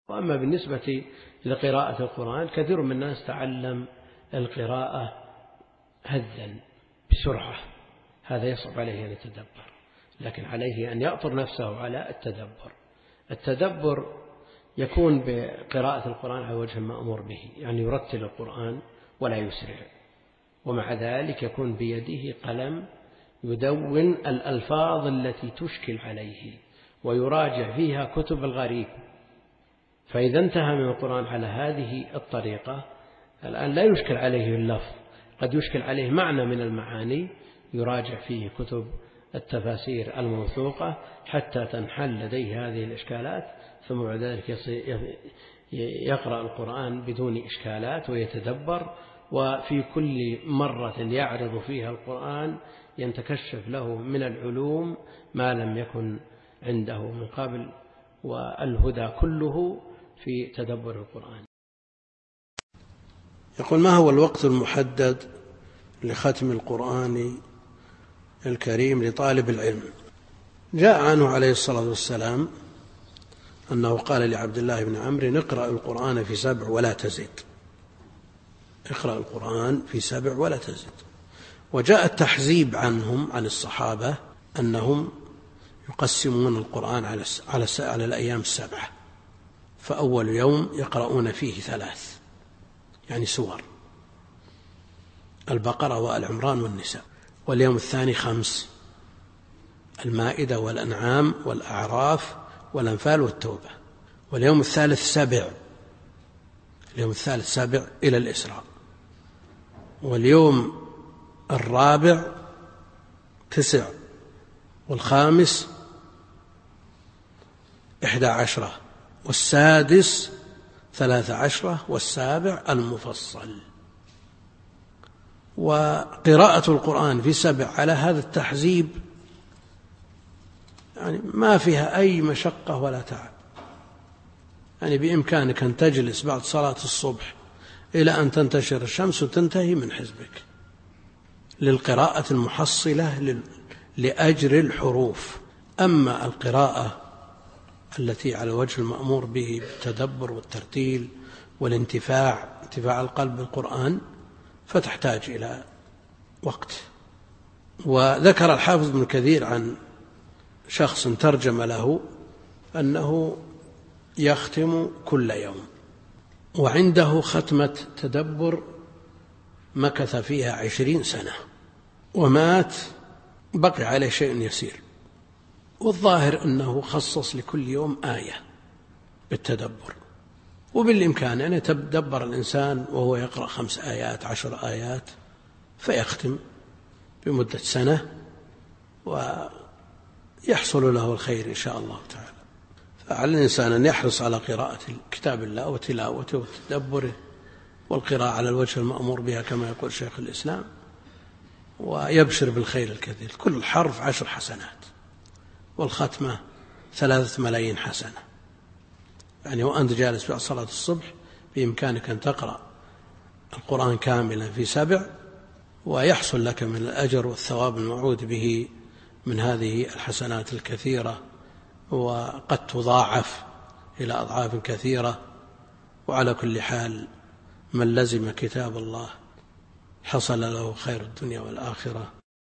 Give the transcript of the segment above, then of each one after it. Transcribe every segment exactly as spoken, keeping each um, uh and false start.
وأما بالنسبة لقراءة القرآن كثير من الناس تعلم القراءة هذا بسرعة، هذا يصعب عليه أن يتدبر، لكن عليه أن يأطر نفسه على التدبر. التدبر يكون بقراءة القرآن على وجه مأمور به، يعني يرتل القرآن ولا يسرع، ومع ذلك يكون بيده قلم يدون الألفاظ التي تشكل عليه ويراجع فيها كتب الغريب. فإذا انتهى من القرآن على هذه الطريقة الآن لا يشكل عليه اللفظ، قد يشكل عليه معنى من المعاني، يراجع فيه كتب التفاسير الموثوقة حتى تنحل لديه هذه الإشكالات، ثم بعد ذلك يقرأ القرآن بدون إشكالات ويتدبر، وفي كل مرة يعرض فيها القرآن يتكشف له من العلوم ما لم يكن عنده من قبل، والهدى كله في تدبر القرآن. يقول: ما هو الوقت المحدد لختم القرآن الكريم لطالب العلم؟ جاء عنه عليه الصلاة والسلام أنه قال لعبد الله بن عمرو: اقرأ القرآن في سبع ولا تزد، اقرأ القرآن في سبع ولا تزد. وجاء التحزيب عنهم عن الصحابة أنهم يقسمون القرآن على على على الأيام السبعة، فأول يوم يقرؤون فيه ثلاث، يعني سور البقرة وآل عمران والنساء، واليوم الثاني خمس، المائدة والأنعام والأعراف والأنفال والتوبة، واليوم الثالث سبع، اليوم الثالث سبع إلى الإسراء، واليوم الرابع تسع، والخامس إحدى عشرة، والسادس ثلاث عشرة، والسابع المفصل. وقراءة القرآن في سبع على هذا التحزيب يعني ما فيها أي مشقة ولا تعب، يعني بإمكانك أن تجلس بعد صلاة الصبح إلى أن تنتشر الشمس وتنتهي من حزبك للقراءة المحصلة لأجر الحروف. أما القراءة التي على وجه المأمور به بالتدبر والترتيل والانتفاع، انتفاع القلب بالقرآن، فتحتاج إلى وقت. وذكر الحافظ ابن كثير عن شخص ترجم له أنه يختم كل يوم، وعنده ختمة تدبر مكث فيها عشرين سنة ومات بقي عليه شيء يسير، والظاهر أنه خصص لكل يوم آية بالتدبر، وبالإمكان أن يتدبر الإنسان وهو يقرأ خمس آيات عشر آيات فيختم بمدة سنة ويحصل له الخير إن شاء الله تعالى. فعلى الإنسان أن يحرص على قراءة كتاب الله وتلاوته وتدبره والقراءة على الوجه المأمور بها كما يقول شيخ الإسلام، ويبشر بالخير الكثير. كل حرف عشر حسنات، والختمة ثلاثة ملايين حسنة. يعني وأنت جالس بعد صلاة الصبح بإمكانك أن تقرأ القرآن كاملا في سبع، ويحصل لك من الأجر والثواب الموعود به من هذه الحسنات الكثيرة، وقد تضاعف إلى أضعاف كثيرة. وعلى كل حال من لزم كتاب الله حصل له خير الدنيا والآخرة.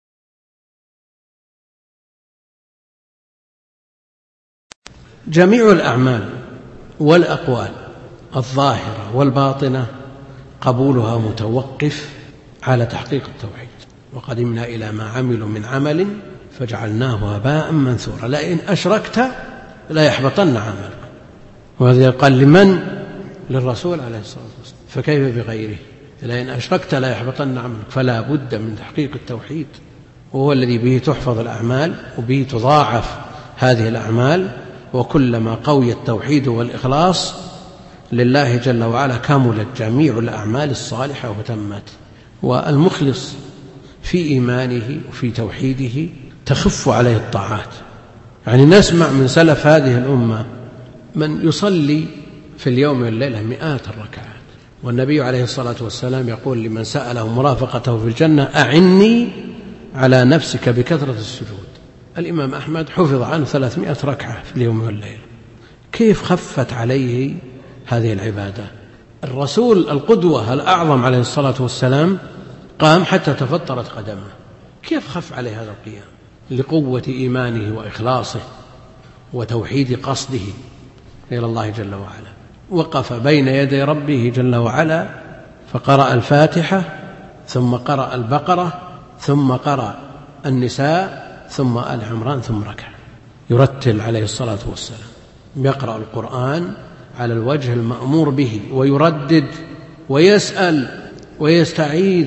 جميع الأعمال والأقوال الظاهرة والباطنة قبولها متوقف على تحقيق التوحيد. وقدمنا إلى ما عملوا من عمل فجعلناه هباء منثورا لئن أشركت لا يحبطن عملك. وهذا قال لمن؟ للرسول عليه الصلاة والسلام، فكيف بغيره؟ لئن أشركت لا يحبطن عملك. فلا بد من تحقيق التوحيد، وهو الذي به تحفظ الأعمال وبه تضاعف هذه الأعمال. وكلما قوي التوحيد والإخلاص لله جل وعلا كملت جميع الأعمال الصالحة وتمت. والمخلص في إيمانه وفي توحيده تخف عليه الطاعات. يعني نسمع من سلف هذه الأمة من يصلي في اليوم والليلة مئات الركعات، والنبي عليه الصلاة والسلام يقول لمن سأله مرافقته في الجنة: أعني على نفسك بكثرة السجود. الإمام أحمد حفظ عنه ثلاثمائة ركعة في اليوم والليلة، كيف خفت عليه هذه العبادة؟ الرسول القدوة الأعظم عليه الصلاة والسلام قام حتى تفطرت قدمه، كيف خف عليه هذا القيام؟ لقوة إيمانه وإخلاصه وتوحيد قصده إلى الله جل وعلا. وقف بين يدي ربه جل وعلا فقرأ الفاتحة ثم قرأ البقرة ثم قرأ النساء ثم آل عمران ثم ركع، يرتل عليه الصلاة والسلام، يقرأ القرآن على الوجه المأمور به، ويردد ويسأل ويستعيذ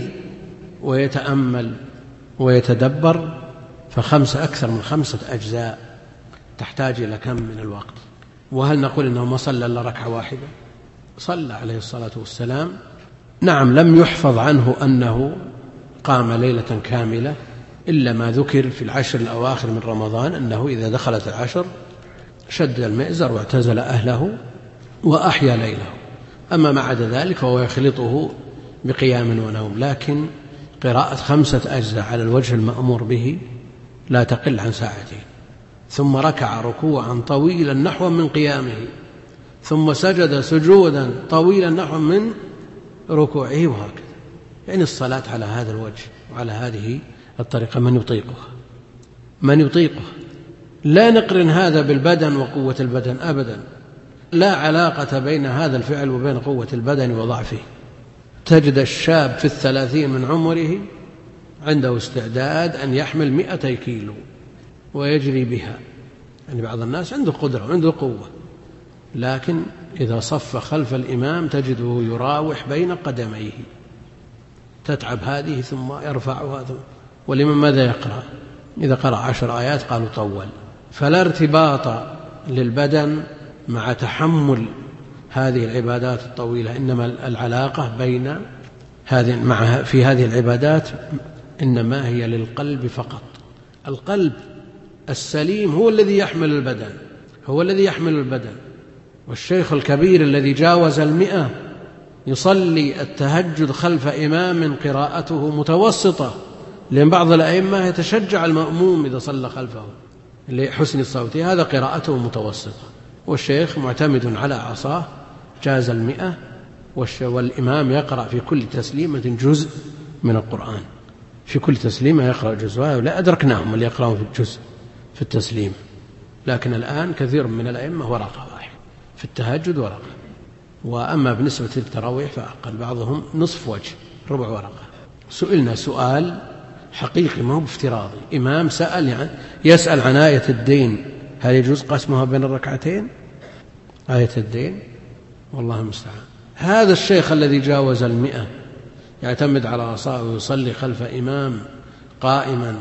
ويتأمل ويتدبر. فخمسة أكثر من خمسة أجزاء تحتاج إلى كم من الوقت؟ وهل نقول إنه ما صلى إلا ركعة واحدة؟ صلى عليه الصلاة والسلام. نعم، لم يحفظ عنه أنه قام ليلة كاملة إلا ما ذكر في العشر الأواخر من رمضان، أنه إذا دخلت العشر شد المئزر واعتزل أهله وأحيا ليله. أما ما عدا ذلك فهو يخلطه بقيام ونوم. لكن قراءة خمسة أجزاء على الوجه المأمور به لا تقل عن ساعتين، ثم ركع ركوعا طويلا نحو من قيامه، ثم سجد سجودا طويلا نحو من ركوعه، وهكذا. يعني الصلاة على هذا الوجه وعلى هذه الطريقة من يطيقها؟ من يطيقها؟ لا نقرن هذا بالبدن وقوة البدن أبدا، لا علاقة بين هذا الفعل وبين قوة البدن وضعفه. تجد الشاب في الثلاثين من عمره عنده استعداد أن يحمل مئتي كيلو ويجري بها، يعني بعض الناس عنده قدرة وعنده قوة، لكن إذا صف خلف الإمام تجده يراوح بين قدميه، تتعب هذه ثم يرفعها ثم. ولمن ماذا يقرأ؟ إذا قرأ عشر آيات قالوا طول. فلا ارتباط للبدن مع تحمل هذه العبادات الطويلة، إنما العلاقة بين هذه مع في هذه العبادات إنما هي للقلب فقط. القلب السليم هو الذي يحمل البدن، هو الذي يحمل البدن. والشيخ الكبير الذي جاوز المئة يصلي التهجد خلف إمام قراءته متوسطة، لأن بعض الأئمة يتشجع المأموم إذا صلى خلفه لحسن الصوت، هذا قراءته متوسطة، والشيخ معتمد على عصاه جاز المئة، والإمام يقرأ في كل تسليمة جزء من القرآن، في كل تسليمة يقرأ جزء. لا أدركناهم اللي يقرأون في الجزء في التسليم، لكن الآن كثير من الأئمة ورقة واحد في التهجد ورقة. وأما بالنسبة للتراويح فأقل، بعضهم نصف وجه ربع ورقة. سئلنا سؤال حقيقي ما هو بافتراضي، إمام سأل يعني يسأل عن آية الدين، هل يجوز قسمها بين الركعتين؟ آية الدين والله المستعان. هذا الشيخ الذي جاوز المئة يعتمد على عصاه ويصلي خلف إمام قائما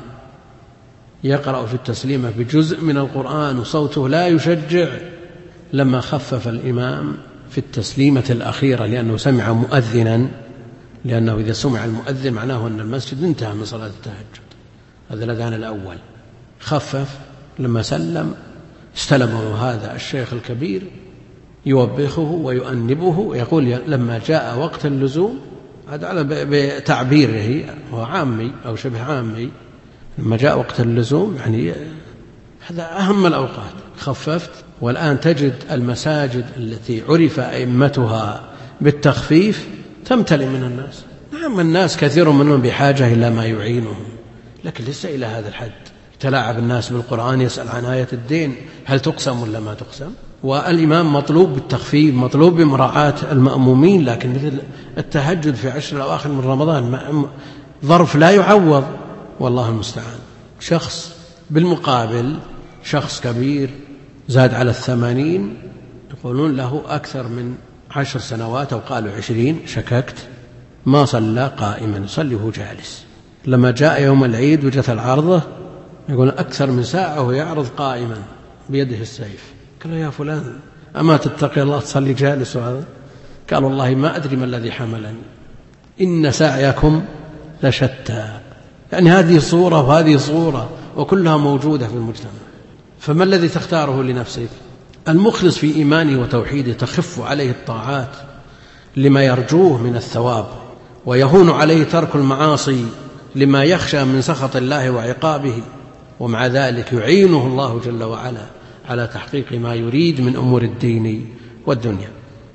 يقرأ في التسليمة بجزء من القرآن وصوته لا يشجع، لما خفف الإمام في التسليمة الأخيرة لأنه سمع مؤذنا، لأنه إذا سمع المؤذن معناه أن المسجد انتهى من صلاة التهجد، هذا الأذان الأول. خفف لما سلم، استلمه هذا الشيخ الكبير يوبخه ويؤنبه ويقول لما جاء وقت اللزوم، هذا على بتعبيره هو عامي أو شبه عامي، لما جاء وقت اللزوم يعني هذا أهم الأوقات خففت. والآن تجد المساجد التي عرف أئمتها بالتخفيف تمتلئ من الناس. نعم الناس كثير منهم بحاجة إلى ما يعينهم، لكن ليس إلى هذا الحد. تلاعب الناس بالقرآن، يسأل عن آية الدين هل تقسم ولا ما تقسم. والإمام مطلوب بالتخفيف، مطلوب بمراعاة المأمومين، لكن مثل التهجد في عشر الأواخر من رمضان ظرف لا يعوض، والله المستعان. شخص بالمقابل شخص كبير زاد على الثمانين يقولون له أكثر من عشر سنوات أو قالوا عشرين، شككت، ما صلى قائما، يصلي وهو جالس. لما جاء يوم العيد وجت العرضة يقول أكثر من ساعة وهو يعرض قائما بيده السيف. قال يا فلان أما تتقي الله تصلي جالس؟ وهذا قال والله ما أدري ما الذي حملني، إن سعيكم لشتى. يعني هذه صورة وهذه صورة وكلها موجودة في المجتمع، فما الذي تختاره لنفسك؟ المخلص في إيمانه وتوحيده تخف عليه الطاعات لما يرجوه من الثواب، ويهون عليه ترك المعاصي لما يخشى من سخط الله وعقابه، ومع ذلك يعينه الله جل وعلا على تحقيق ما يريد من أمور الدين والدنيا.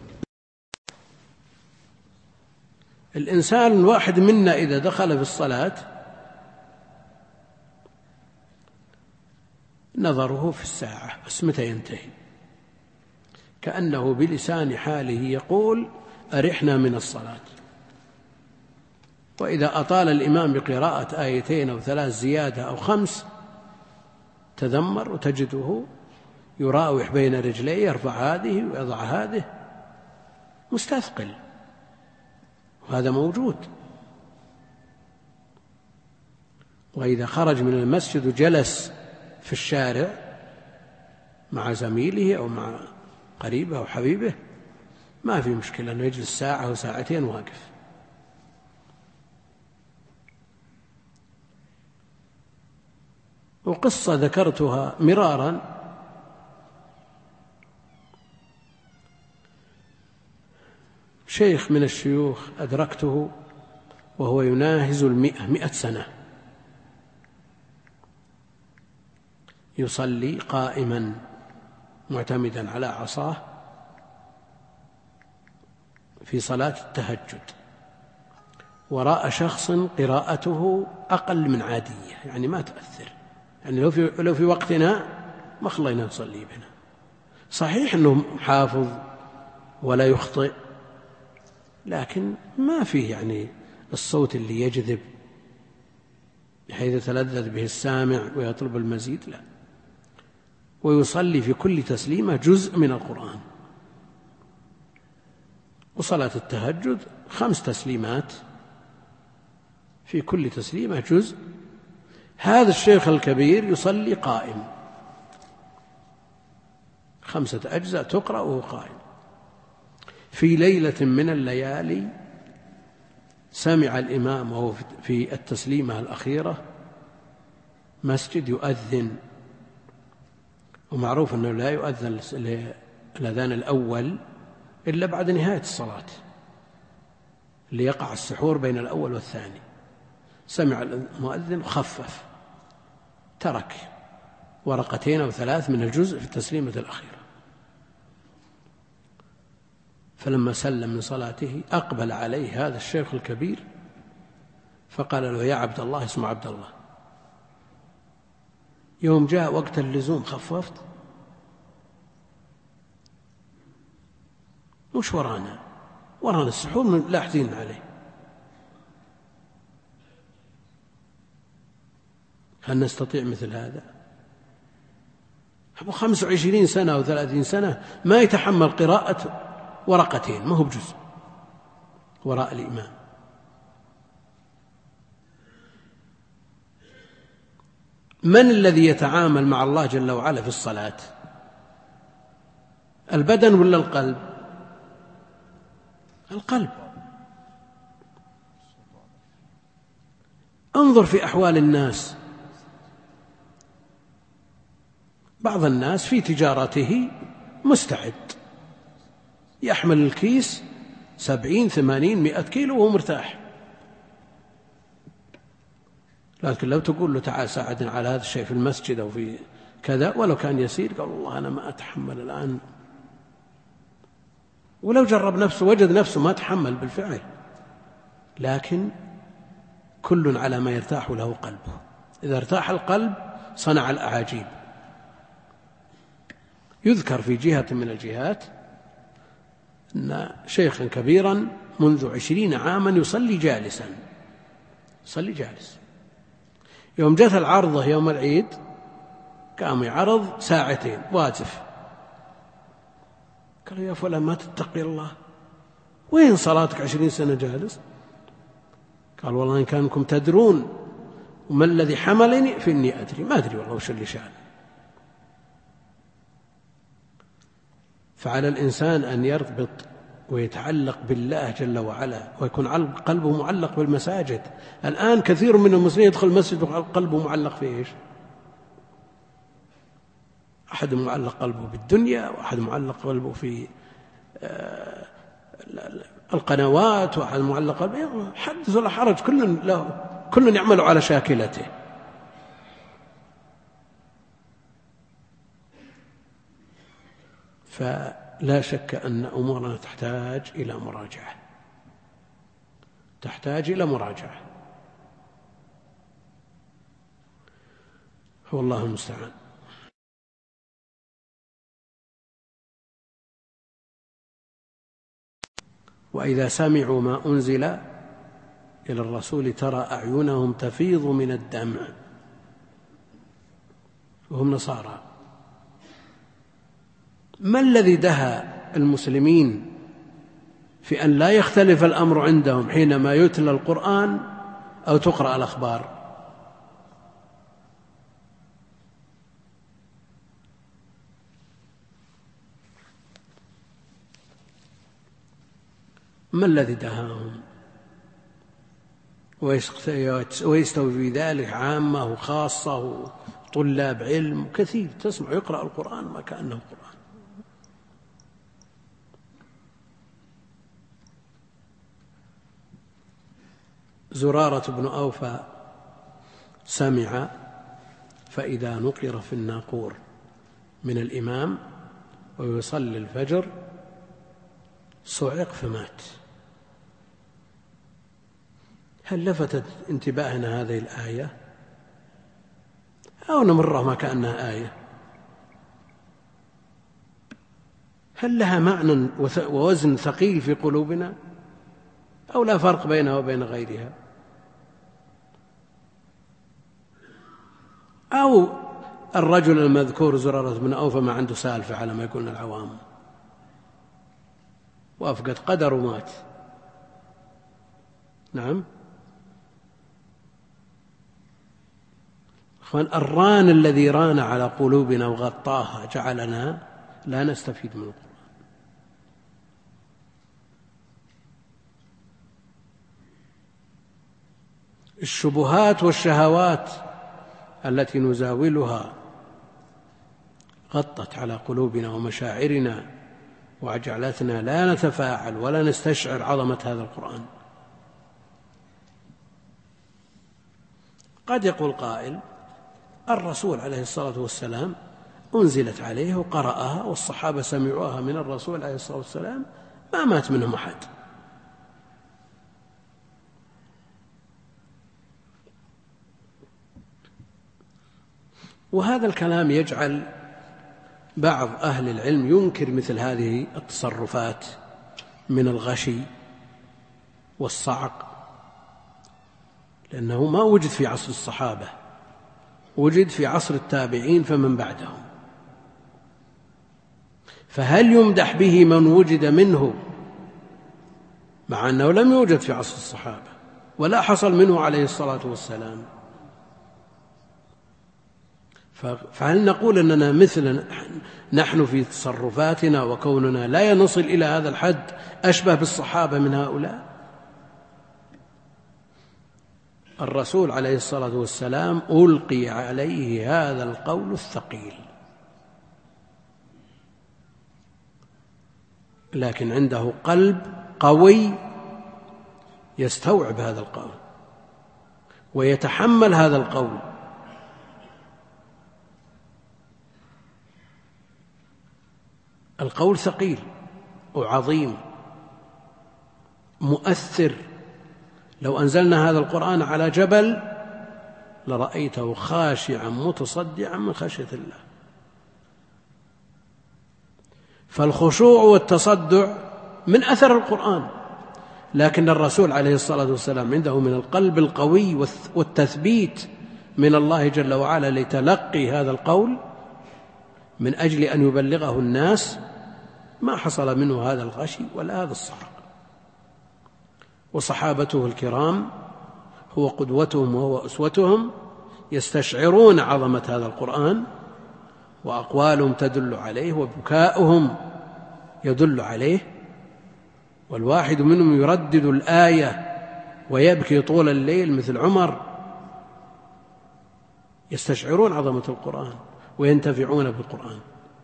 الإنسان الواحد منا إذا دخل في الصلاة نظره في الساعة بس متى ينتهي، كأنه بلسان حاله يقول أرحنا من الصلاة. وإذا أطال الإمام بقراءة آيتين أو ثلاث زيادة أو خمس تذمر، وتجده يراوح بين رجليه، يرفع هذه ويضع هذه، مستثقل، وهذا موجود. وإذا خرج من المسجد وجلس في الشارع مع زميله أو مع قريبه أو حبيبه ما في مشكلة أنه يجلس ساعة أو ساعتين واقف. وقصة ذكرتها مرارا، شيخ من الشيوخ أدركته وهو يناهز المئة مئة سنة يصلي قائما معتمدا على عصاه في صلاة التهجد، وراء شخص قراءته أقل من عادية، يعني ما تأثر، يعني لو في, لو في وقتنا ما خلينا نصلي بنا. صحيح أنه حافظ ولا يخطئ، لكن ما فيه يعني الصوت اللي يجذب بحيث يتلذذ به السامع ويطلب المزيد، لا. ويصلي في كل تسليمة جزء من القرآن. وصلاة التهجد خمس تسليمات، في كل تسليمة جزء. هذا الشيخ الكبير يصلي قائم، خمسة أجزاء تقرأ وهو قائم. في ليلة من الليالي سمع الإمام وهو في التسليمة الأخيرة مسجد يؤذن، ومعروف أنه لا يؤذن الأذان الأول إلا بعد نهاية الصلاة ليقع السحور بين الأول والثاني. سمع المؤذن خفف، ترك ورقتين أو ثلاث من الجزء في التسليمة الأخيرة. فلما سلم من صلاته أقبل عليه هذا الشيخ الكبير فقال له: يا عبد الله، اسمه عبد الله، يوم جاء وقت اللزوم خففت؟ وش ورانا؟ ورانا السحور لاحظين عليه. هل نستطيع مثل هذا؟ أبو خمس وعشرين سنة أو ثلاثين سنة ما يتحمل قراءة ورقتين، ما هو بجزء وراء الإمام. من الذي يتعامل مع الله جل وعلا في الصلاة؟ البدن ولا القلب؟ القلب. انظر في أحوال الناس، بعض الناس في تجارته مستعد يحمل الكيس سبعين ثمانين مئة كيلو وهو مرتاح، لكن لو تقول له تعال ساعدنا على هذا الشيء في المسجد أو في كذا ولو كان يسير، قال والله أنا ما أتحمل الآن. ولو جرب نفسه وجد نفسه ما تحمل بالفعل. لكن كل على ما يرتاح له قلبه، إذا ارتاح القلب صنع الأعاجيب. يذكر في جهة من الجهات أن شيخا كبيرا منذ عشرين عاما يصلي جالسا، يصلي جالس. يوم جاءت العرضة يوم العيد قام يعرض ساعتين واقف. قالوا: يا فلان ما تتقي الله، وين صلاتك عشرين سنة جالس؟ قال: والله إن كانكم تدرون وما الذي حملني فإني أدري، ما أدري والله وش اللي شأن. فعلى الإنسان أن يربط ويتعلق بالله جل وعلا، ويكون قلبه معلق بالمساجد. الآن كثير من المسلمين يدخل المسجد وقلبه معلق في إيش؟ أحد معلق قلبه بالدنيا، وأحد معلق قلبه في القنوات، وأحد معلق قلبه حدث ولا حرج، كل له كل يعمل على شاكلته. فلا شك أن أمورنا تحتاج إلى مراجعة، تحتاج إلى مراجعة، هو الله المستعان. وإذا سمعوا ما أنزل إلى الرسول ترى أعينهم تفيض من الدمع وهم نصارى. ما الذي دهى المسلمين في أن لا يختلف الأمر عندهم حينما يتلى القرآن أو تقرأ الأخبار؟ ما الذي دهاهم؟ ويستوي في ذلك عامة وخاصة وطلاب علم كثير، تسمع يقرأ القرآن ما كأنه قرآن. زرارة بن أوفى سمع فإذا نقر في الناقور من الإمام ويصلي الفجر صعق فمات. هل لفتت انتباهنا هذه الآية أو نمرها ما كأنها آية؟ هل لها معنى ووزن ثقيل في قلوبنا أو لا فرق بينها وبين غيرها؟ أو الرجل المذكور زرارة بن أوفى ما عنده سالفة على ما يقولون العوام، وأفقد قدر ومات. نعم، الران الذي ران على قلوبنا وغطاها جعلنا لا نستفيد من القرآن. الشبهات والشهوات التي نزاولها غطت على قلوبنا ومشاعرنا وجعلتنا لا نتفاعل ولا نستشعر عظمة هذا القرآن. قد يقول قائل الرسول عليه الصلاة والسلام أنزلت عليه وقرأها والصحابة سمعوها من الرسول عليه الصلاة والسلام ما مات منهم أحد. وهذا الكلام يجعل بعض أهل العلم ينكر مثل هذه التصرفات من الغشي والصعق، لأنه ما وجد في عصر الصحابة، وجد في عصر التابعين فمن بعدهم. فهل يمدح به من وجد منه مع أنه لم يوجد في عصر الصحابة ولا حصل منه عليه الصلاة والسلام؟ فهل نقول أننا مثل نحن في تصرفاتنا وكوننا لا نصل إلى هذا الحد أشبه بالصحابة من هؤلاء؟ الرسول عليه الصلاة والسلام ألقي عليه هذا القول الثقيل، لكن عنده قلب قوي يستوعب هذا القول ويتحمل هذا القول. القول ثقيل وعظيم مؤثر، لو أنزلنا هذا القرآن على جبل لرأيته خاشعا متصدعا من خشية الله. فالخشوع والتصدع من أثر القرآن، لكن الرسول عليه الصلاة والسلام عنده من القلب القوي والتثبيت من الله جل وعلا لتلقي هذا القول من أجل أن يبلغه الناس ما حصل منه هذا الغشي ولا هذا الصعق. وصحابته الكرام هو قدوتهم وهو أسوتهم، يستشعرون عظمة هذا القرآن وأقوالهم تدل عليه وبكاؤهم يدل عليه، والواحد منهم يردد الآية ويبكي طول الليل مثل عمر. يستشعرون عظمة القرآن وينتفعون بالقرآن.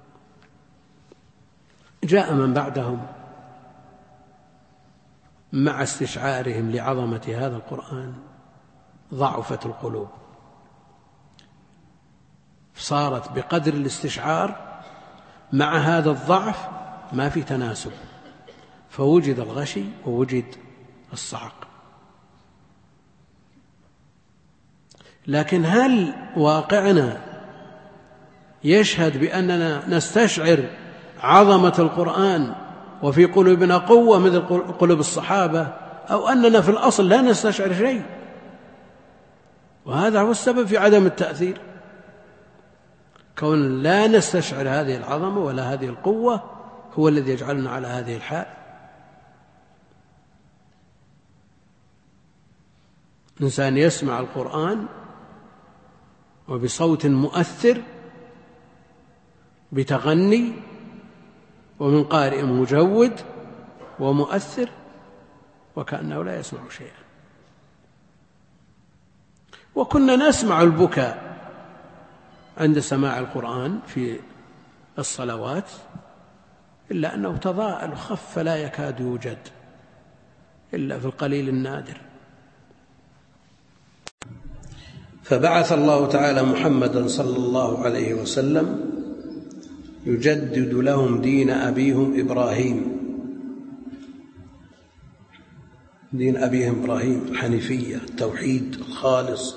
جاء من بعدهم مع استشعارهم لعظمة هذا القرآن ضعفت القلوب، صارت بقدر الاستشعار مع هذا الضعف ما في تناسب، فوجد الغشي ووجد الصعق. لكن هل واقعنا يشهد بأننا نستشعر عظمة القرآن وفي قلوبنا قوة مثل قلوب الصحابة، أو أننا في الأصل لا نستشعر شيء؟ وهذا هو السبب في عدم التأثير، كون لا نستشعر هذه العظمة ولا هذه القوة هو الذي يجعلنا على هذه الحال. إنسان يسمع القرآن وبصوت مؤثر بتغني ومن قارئ مجود ومؤثر وكأنه لا يسمع شيئا. وكنا نسمع البكاء عند سماع القرآن في الصلوات، إلا أنه تضاءل وخف فلا يكاد يوجد إلا في القليل النادر. فبعث الله تعالى محمدا صلى الله عليه وسلم يجدد لهم دين أبيهم إبراهيم، دين أبيهم إبراهيم الحنيفية التوحيد الخالص،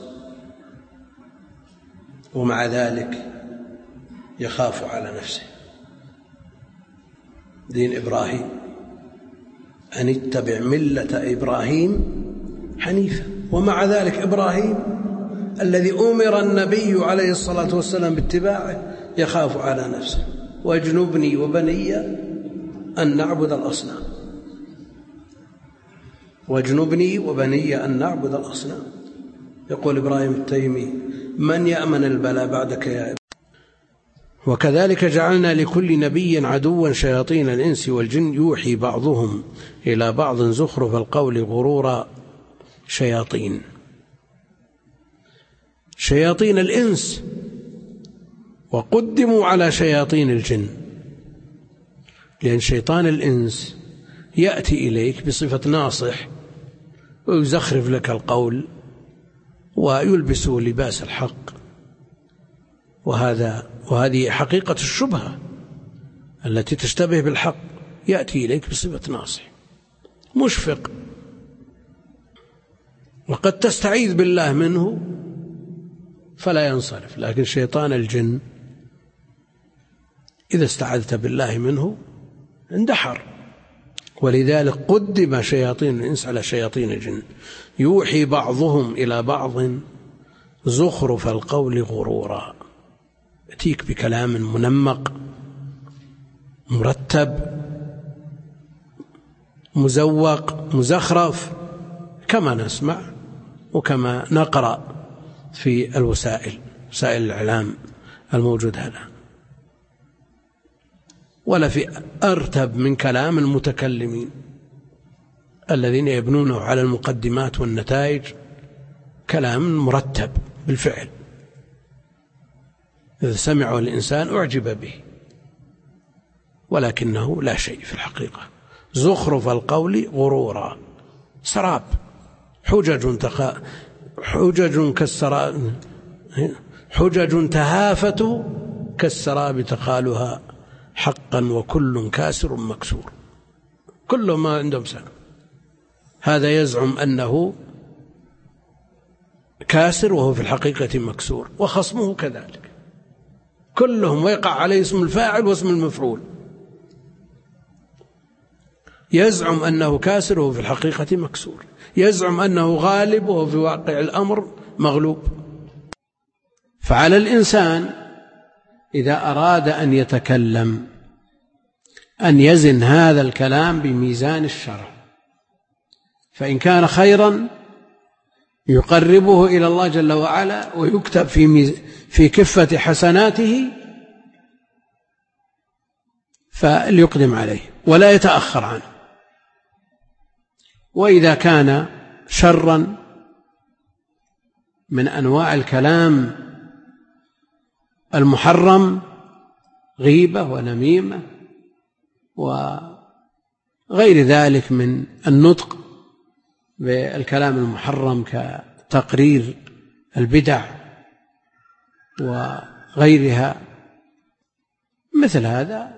ومع ذلك يخاف على نفسه. دين إبراهيم أن اتبع ملة إبراهيم حنيفا، ومع ذلك إبراهيم الذي أمر النبي عليه الصلاة والسلام باتباعه يخاف على نفسه. واجنبني وبني أن نعبد الأصنام، واجنبني وبني أن نعبد الأصنام. يقول إبراهيم التيمي: من يأمن البلاء بعدك يا إبراهيم؟ وكذلك جعلنا لكل نبي عدوا شياطين الإنس والجن يوحي بعضهم إلى بعض زخرف القول غرورا. شياطين شياطين الإنس وقدموا على شياطين الجن، لأن شيطان الإنس يأتي إليك بصفة ناصح ويزخرف لك القول ويلبس لباس الحق، وهذا وهذه حقيقة الشبهة التي تشتبه بالحق. يأتي إليك بصفة ناصح مشفق، وقد تستعيذ بالله منه فلا ينصرف. لكن شيطان الجن إذا استعذت بالله منه اندحر. ولذلك قدم شياطين الإنس على شياطين الجن يوحي بعضهم إلى بعض زخرف القول غرورا. يأتيك بكلام منمق مرتب مزوق مزخرف كما نسمع وكما نقرأ في الوسائل وسائل الإعلام الموجود هنا، ولا في أرتب من كلام المتكلمين الذين يبنونه على المقدمات والنتائج، كلام مرتب بالفعل إذا سمعه الإنسان أعجب به، ولكنه لا شيء في الحقيقة. زخرف القول غرورا، سراب، حجج تخ... حجج كالسراب، حجج تهافت كالسراب تقالها حقا وكل كاسر مكسور. كل ما عندهم سنة. هذا يزعم أنه كاسر وهو في الحقيقة مكسور، وخصمه كذلك كلهم ويقع عليه اسم الفاعل واسم المفعول. يزعم أنه كاسر وهو في الحقيقة مكسور، يزعم أنه غالب وهو في واقع الأمر مغلوب. فعلى الإنسان إذا أراد أن يتكلم أن يزن هذا الكلام بميزان الشرع، فإن كان خيرا يقربه إلى الله جل وعلا ويكتب في ميز... في كفة حسناته فليقدم عليه ولا يتأخر عنه. وإذا كان شرا من أنواع الكلام المحرم، غيبة ونميمة وغير ذلك من النطق بالكلام المحرم كتقرير البدع وغيرها مثل هذا،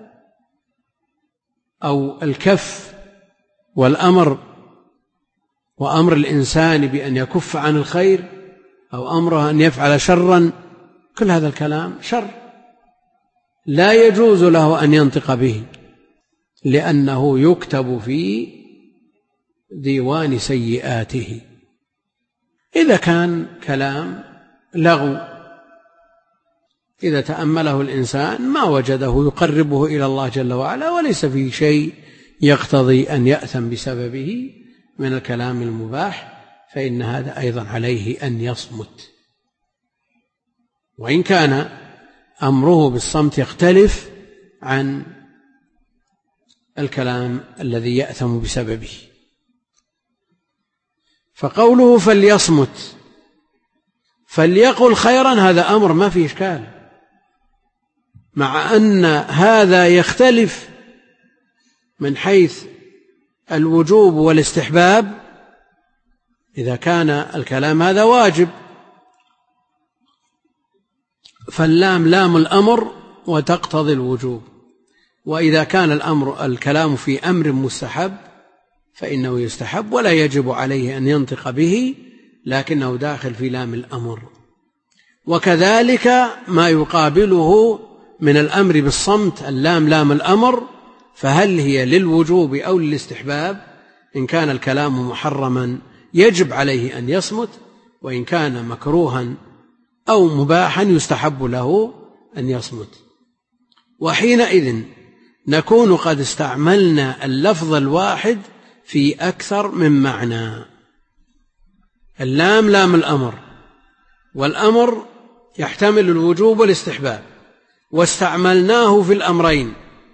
أو الكف والأمر وأمر الإنسان بأن يكف عن الخير أو أمره أن يفعل شرا، كل هذا الكلام شر لا يجوز له أن ينطق به، لأنه يكتب في ديوان سيئاته. إذا كان كلام لغو إذا تأمله الإنسان ما وجده يقربه إلى الله جل وعلا وليس فيه شيء يقتضي أن يأثم بسببه من الكلام المباح، فإن هذا أيضا عليه أن يصمت، وإن كان أمره بالصمت يختلف عن الكلام الذي يأثم بسببه. فقوله فليصمت فليقل خيرا هذا أمر ما فيه إشكال، مع أن هذا يختلف من حيث الوجوب والاستحباب. إذا كان الكلام هذا واجب فاللام لام الأمر وتقتضي الوجوب، وإذا كان الأمر الكلام في أمر مستحب فإنه يستحب ولا يجب عليه أن ينطق به، لكنه داخل في لام الأمر. وكذلك ما يقابله من الأمر بالصمت اللام لام الأمر، فهل هي للوجوب أو للاستحباب؟ إن كان الكلام محرما يجب عليه أن يصمت، وإن كان مكروها أو مباحا يستحب له أن يصمت. وحينئذ نكون قد استعملنا اللفظ الواحد في أكثر من معنى. اللام لام الأمر، والأمر يحتمل الوجوب والاستحباب، واستعملناه في الأمرين.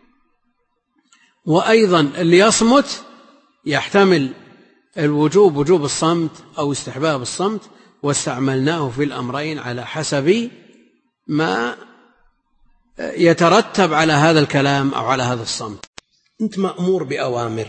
وأيضا اللي يصمت يحتمل الوجوب وجوب الصمت أو استحباب الصمت، واستعملناه في الأمرين على حسب ما يترتب على هذا الكلام أو على هذا الصمت. أنت مأمور بأوامر،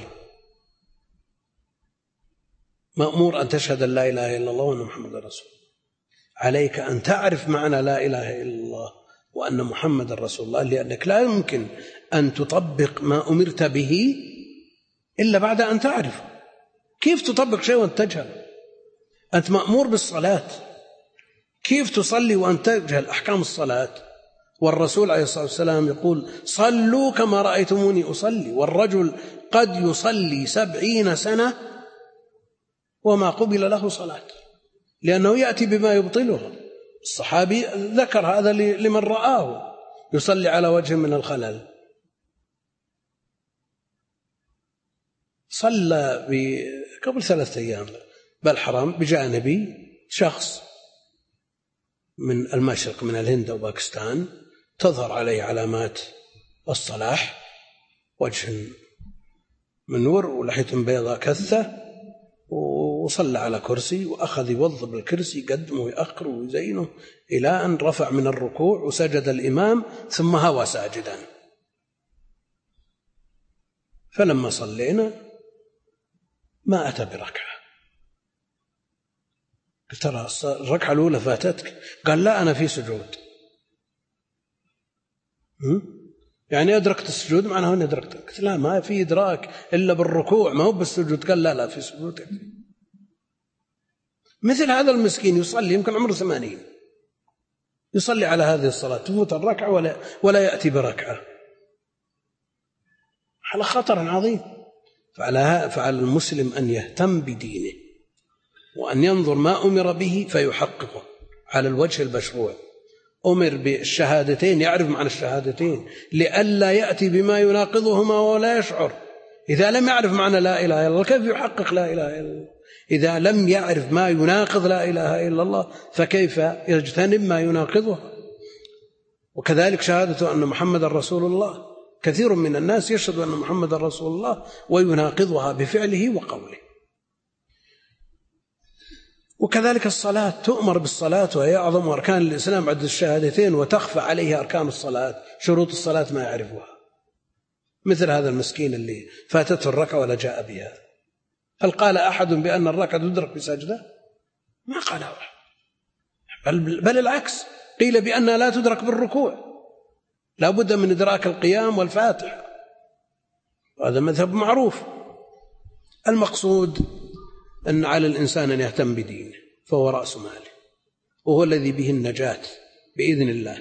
مأمور أن تشهد أن لا إله إلا الله وأن محمد رسول الله، عليك أن تعرف معنى لا إله إلا الله وأن محمد رسول الله، لأنك لا يمكن أن تطبق ما أمرت به إلا بعد أن تعرف. كيف تطبق شيء وأنت تجهل؟ أنت مأمور بالصلاة، كيف تصلي وأنت تجهل أحكام الصلاة؟ والرسول عليه الصلاة والسلام يقول صلوا كما رأيتموني أصلي، والرجل قد يصلي سبعين سنة وما قبل له صلاة لأنه يأتي بما يبطلها. الصحابي ذكر هذا لمن رآه يصلي على وجه من الخلل. صلى قبل ثلاثة أيام بالحرم بجانبي شخص من المشرق من الهند أو باكستان، تظهر عليه علامات الصلاح، وجه من نور ولحية بيضاء كثة، وصلى على كرسي وأخذ يوظب الكرسي يقدمه ويأخره ويزينه إلى أن رفع من الركوع وسجد الإمام ثم هوى ساجدا. فلما صلينا ما أتى بركعة، قلت ترى الركعة الأولى فاتتك، قال لا أنا في سجود. يعني أدركت السجود معناه أني أدركت. قلت لا ما في إدراك إلا بالركوع ما هو بالسجود. قال لا لا في سجود. مثل هذا المسكين يصلي يمكن عمره ثمانين، يصلي على هذه الصلاة تفوت الركعة ولا, ولا يأتي بركعة، على خطر عظيم. فعلى, فعلى المسلم أن يهتم بدينه وأن ينظر ما أمر به فيحققه على الوجه المشروع. أمر بالشهادتين يعرف معنى الشهادتين لئلا يأتي بما يناقضهما ولا يشعر. إذا لم يعرف معنى لا إله إلا الله كيف يحقق لا إله إلا الله؟ إذا لم يعرف ما يناقض لا إله إلا الله فكيف يجتنب ما يناقضه؟ وكذلك شهادة أن محمد رسول الله، كثير من الناس يشهد أن محمد رسول الله ويناقضها بفعله وقوله. وكذلك الصلاة، تؤمر بالصلاة وهي أعظم أركان الإسلام عند الشهادتين، وتخفى عليه أركان الصلاة، شروط الصلاة ما يعرفها. مثل هذا المسكين اللي فاتته الركعة ولا جاء بها، هل قال أحد بأن الركعة تدرك بسجدة؟ ما قال أحد، بل, بل العكس، قيل بأنها لا تدرك بالركوع. لا بد من إدراك القيام والفاتحة، هذا مذهب معروف. المقصود أن على الإنسان أن يهتم بدينه، فهو رأس ماله، وهو الذي به النجاة بإذن الله.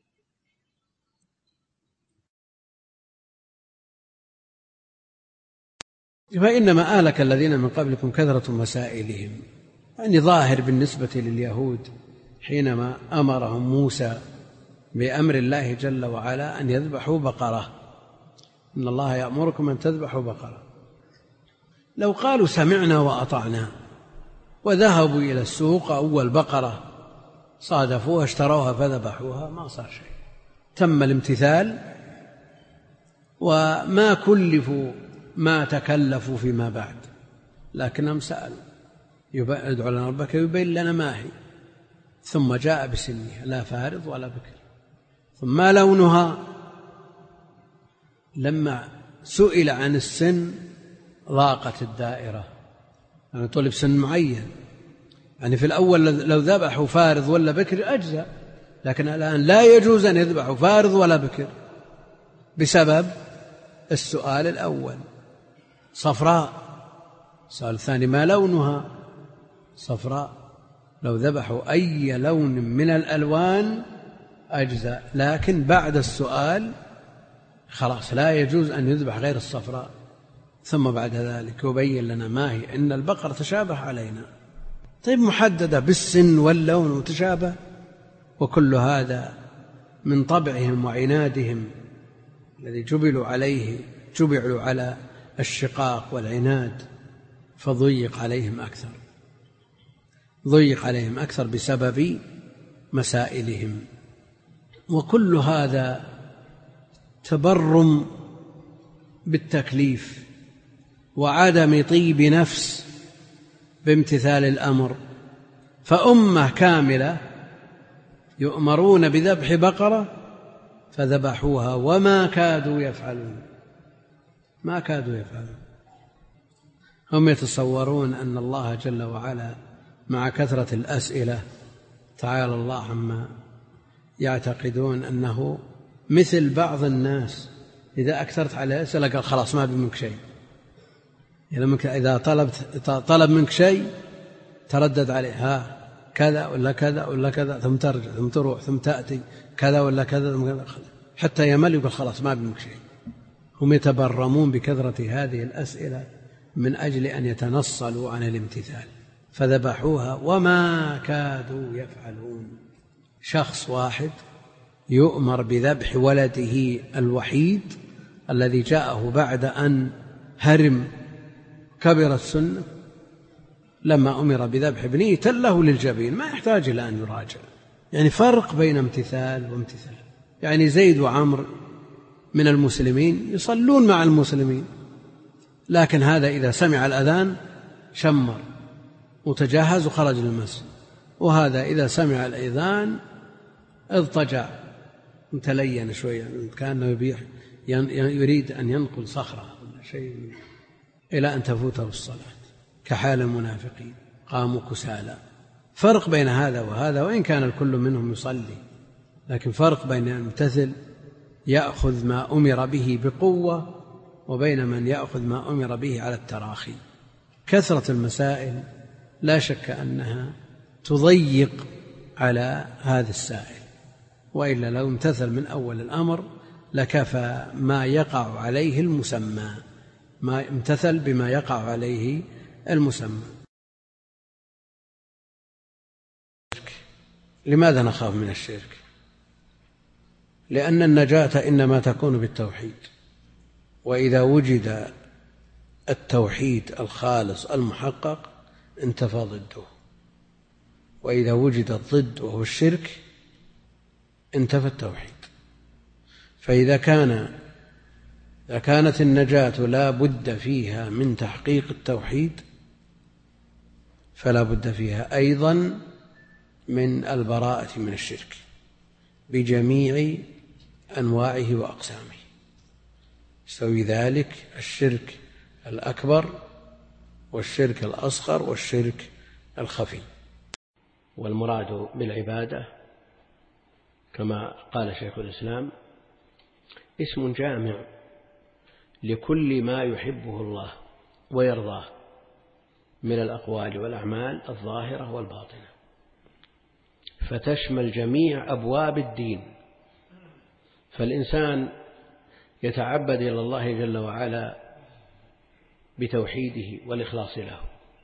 فإنما أهلك الذين من قبلكم كثرة مسائلهم، يعني ظاهر بالنسبة لليهود حينما أمرهم موسى بأمر الله جل وعلا أن يذبحوا بقرة، إن الله يأمركم أن تذبحوا بقرة. لو قالوا سمعنا وأطعنا وذهبوا إلى السوق أول بقرة صادفوها اشتروها فذبحوها ما صار شيء، تم الامتثال وما كلفوا ما تكلفوا فيما بعد، لكنهم سألوا ادعوا لنا ربك يبين لنا ما هي، ثم جاء بسنها لا فارض ولا بكر. ثم ما لونها؟ لما سئل عن السن ضاقت الدائرة، يعني طلب سن معين. يعني في الأول لو ذبحوا فارض ولا بكر أجزاء، لكن الآن لا يجوز أن يذبحوا فارض ولا بكر بسبب السؤال الأول صفراء، السؤال الثاني ما لونها؟ صفراء. لو ذبحوا أي لون من الألوان أجزاء، لكن بعد السؤال خلاص لا يجوز أن يذبح غير الصفراء. ثم بعد ذلك يبين لنا ما هي، إن البقرة تشابه علينا، طيب محددة بالسن واللون متشابه، وكل هذا من طبعهم وعنادهم الذي جبلوا عليه، جبلوا على الشقاق والعناد، فضيق عليهم أكثر، ضيق عليهم أكثر بسبب مسائلهم. وكل هذا تبرم بالتكليف وعدم طيب نفس بامتثال الأمر. فأمة كاملة يؤمرون بذبح بقرة فذبحوها وما كادوا يفعلون، ما كادوا يفعلون. هم يتصورون أن الله جل وعلا مع كثرة الأسئلة تعالى الله عما يعتقدون أنه مثل بعض الناس إذا أكثرت على أسئلة قال خلاص ما بمنك شيء، إذا طلبت طلب منك شيء تردد عليه، ها كذا ولا كذا ولا كذا، ثم ترجع ثم تروح ثم تأتي كذا ولا كذا، حتى يمل يقول خلاص ما بمنك شيء. هم يتبرمون بكثرة هذه الأسئلة من أجل أن يتنصلوا عن الامتثال، فذبحوها وما كادوا يفعلون. شخص واحد يؤمر بذبح ولده الوحيد الذي جاءه بعد أن هرم كبر السن، لما أمر بذبح ابنه تله للجبين، ما يحتاج إلى أن يراجع. يعني فرق بين امتثال وامتثال. يعني زيد وعمر من المسلمين يصلون مع المسلمين، لكن هذا إذا سمع الأذان شمر وتجهز وخرج للمسجد، وهذا إذا سمع الأذان اضطجع متلين شوية كأنه يبيح يريد أن ينقل صخرة شيء إلى أن تفوته الصلاة، كحال المنافقين قاموا كسالى. فرق بين هذا وهذا، وإن كان الكل منهم يصلي، لكن فرق بين الممتثل يأخذ ما أمر به بقوة وبين من يأخذ ما أمر به على التراخي. كثرة المسائل لا شك أنها تضيق على هذا السائل، وإلا لو امتثل من أول الأمر لكفى ما يقع عليه المسمى، ما امتثل بما يقع عليه المسمى. لماذا نخاف من الشرك؟ لأن النجاة إنما تكون بالتوحيد، وإذا وجد التوحيد الخالص المحقق انتفى ضده، وإذا وجد الضد وهو الشرك انتفى التوحيد. فإذا كان إذا كانت النجاة لا بد فيها من تحقيق التوحيد، فلا بد فيها أيضا من البراءة من الشرك بجميع أنواعه وأقسامه. يستوي ذلك الشرك الأكبر والشرك الأصغر والشرك الخفي. والمراد بالعبادة كما قال شيخ الإسلام اسم جامع لكل ما يحبه الله ويرضاه من الأقوال والأعمال الظاهرة والباطنة، فتشمل جميع أبواب الدين. فالإنسان يتعبد إلى الله جل وعلا بتوحيده والإخلاص له،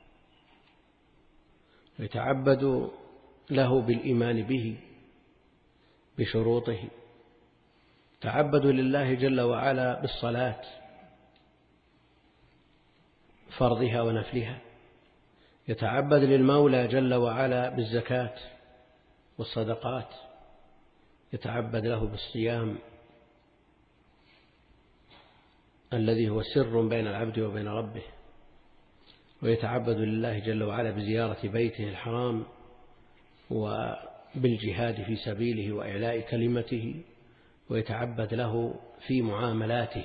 ويتعبد له بالإيمان به بشروطه، تعبد لله جل وعلا بالصلاة فرضها ونفلها، يتعبد للمولى جل وعلا بالزكاة والصدقات، يتعبد له بالصيام الذي هو سر بين العبد وبين ربه، ويتعبد لله جل وعلا بزيارة بيته الحرام وبالجهاد في سبيله وإعلاء كلمته، ويتعبد له في معاملاته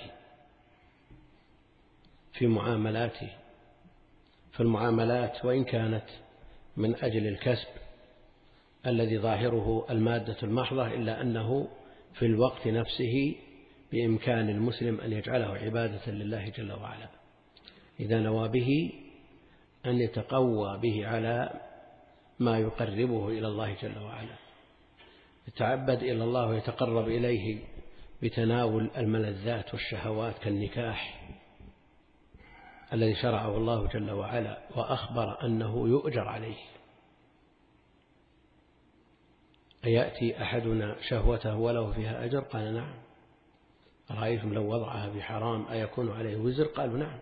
في معاملاته فالمعاملات وإن كانت من أجل الكسب الذي ظاهره المادة المحضة، إلا أنه في الوقت نفسه بإمكان المسلم أن يجعله عبادة لله جل وعلا إذا نوى به أن يتقوى به على ما يقربه إلى الله جل وعلا، يتعبد إلى الله ويتقرب إليه بتناول الملذات والشهوات كالنكاح الذي شرعه الله جل وعلا وأخبر أنه يؤجر عليه. أيأتي أحدنا شهوته وله فيها أجر؟ قال نعم. أرأيتم لو وضعها بحرام أيكون عليه وزر؟ قالوا نعم.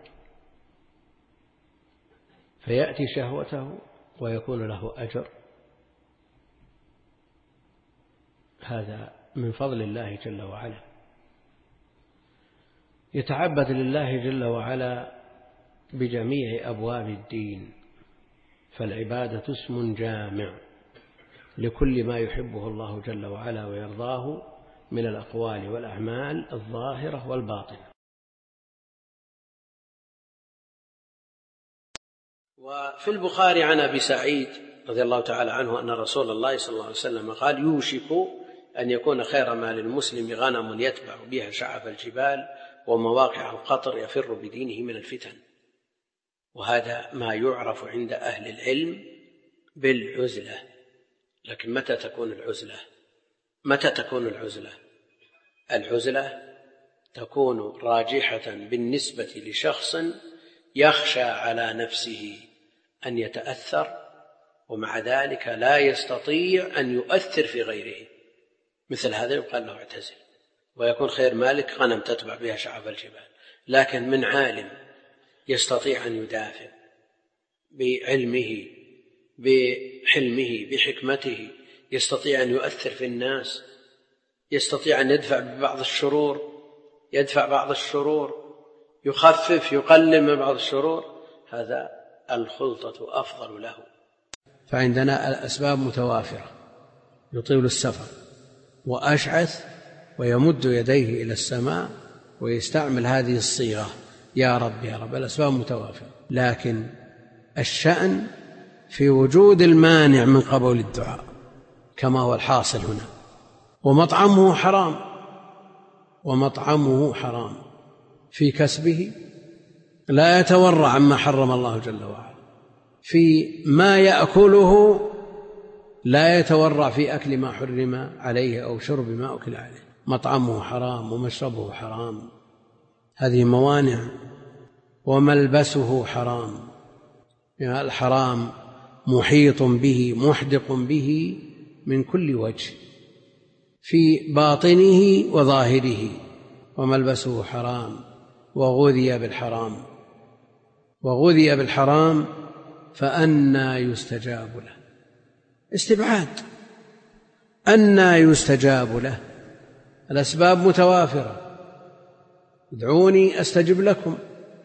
فيأتي شهوته ويكون له أجر، هذا من فضل الله جل وعلا. يتعبد لله جل وعلا بجميع أبواب الدين، فالعبادة اسم جامع لكل ما يحبه الله جل وعلا ويرضاه من الأقوال والأعمال الظاهرة والباطنة. وفي البخاري عن أبي سعيد رضي الله تعالى عنه أن رسول الله صلى الله عليه وسلم قال: يوشك أن يكون خير ما للمسلم غنم يتبع بها شعب الجبال ومواقع القطر يفر بدينه من الفتن. وهذا ما يعرف عند أهل العلم بالعزلة. لكن متى تكون العزلة؟ متى تكون العزلة؟ العزلة تكون راجحة بالنسبة لشخص يخشى على نفسه أن يتأثر، ومع ذلك لا يستطيع أن يؤثر في غيره، مثل هذا يقال له اعتزل. ويكون خير مالك غنم تتبع بها شعب الجبال. لكن من عالم يستطيع أن يدافع بعلمه بحلمه بحكمته، يستطيع أن يؤثر في الناس، يستطيع أن يدفع ببعض الشرور يدفع بعض الشرور يخفف يقلل من بعض الشرور، هذا الخلطة أفضل له. فعندنا الأسباب متوافرة، يطيل السفر وأشعث ويمد يديه إلى السماء ويستعمل هذه الصيغة يا رب يا رب، الأسباب متوافرة، لكن الشأن في وجود المانع من قبول الدعاء كما هو الحاصل هنا. ومطعمه حرام ومطعمه حرام في كسبه، لا يتورع عما حرم الله جل وعلا. في ما يأكله لا يتورع في أكل ما حرم عليه أو شرب ما أكل عليه. مطعمه حرام ومشربه حرام، هذه موانع. وملبسه حرام، يعني الحرام محيط به محدق به من كل وجه في باطنه وظاهره. وملبسه حرام وغذي بالحرام وغذي بالحرام فأنى يستجاب له. استبعاد، أنى يستجاب له. الأسباب متوافرة، ادعوني أستجب لكم،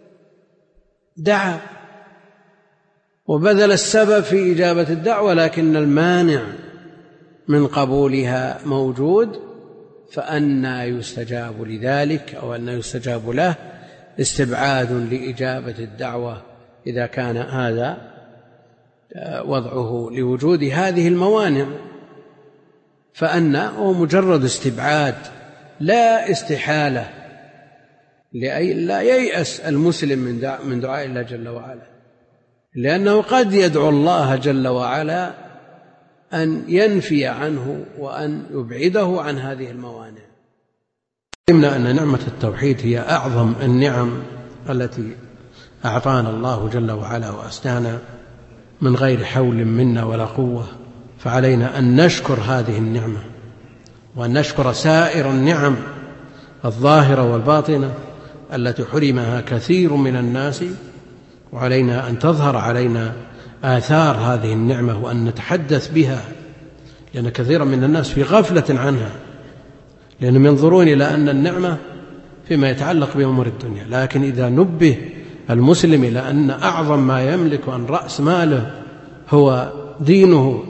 دعا وبذل السبب في إجابة الدعوة، لكن المانع من قبولها موجود، فأنى يستجاب لذلك أو أنى يستجاب له. استبعاد لإجابة الدعوة إذا كان هذا وضعه لوجود هذه الموانع، فأنى هو مجرد استبعاد لا استحالة لا ييأس المسلم من دعاء الله جل وعلا، لأنه قد يدعو الله جل وعلا أن ينفي عنه وأن يبعده عن هذه الموانع. علمنا أن نعمة التوحيد هي أعظم النعم التي أعطانا الله جل وعلا وأسدانا من غير حول منا ولا قوة، فعلينا أن نشكر هذه النعمة وأن نشكر سائر النعم الظاهرة والباطنة التي حرمها كثير من الناس، وعلينا أن تظهر علينا آثار هذه النعمة وأن نتحدث بها، لأن كثيرا من الناس في غفلة عنها، لأنهم ينظرون إلى أن النعمة فيما يتعلق بأمور الدنيا. لكن إذا نبه المسلم إلى أن أعظم ما يملك وأن رأس ماله هو دينه،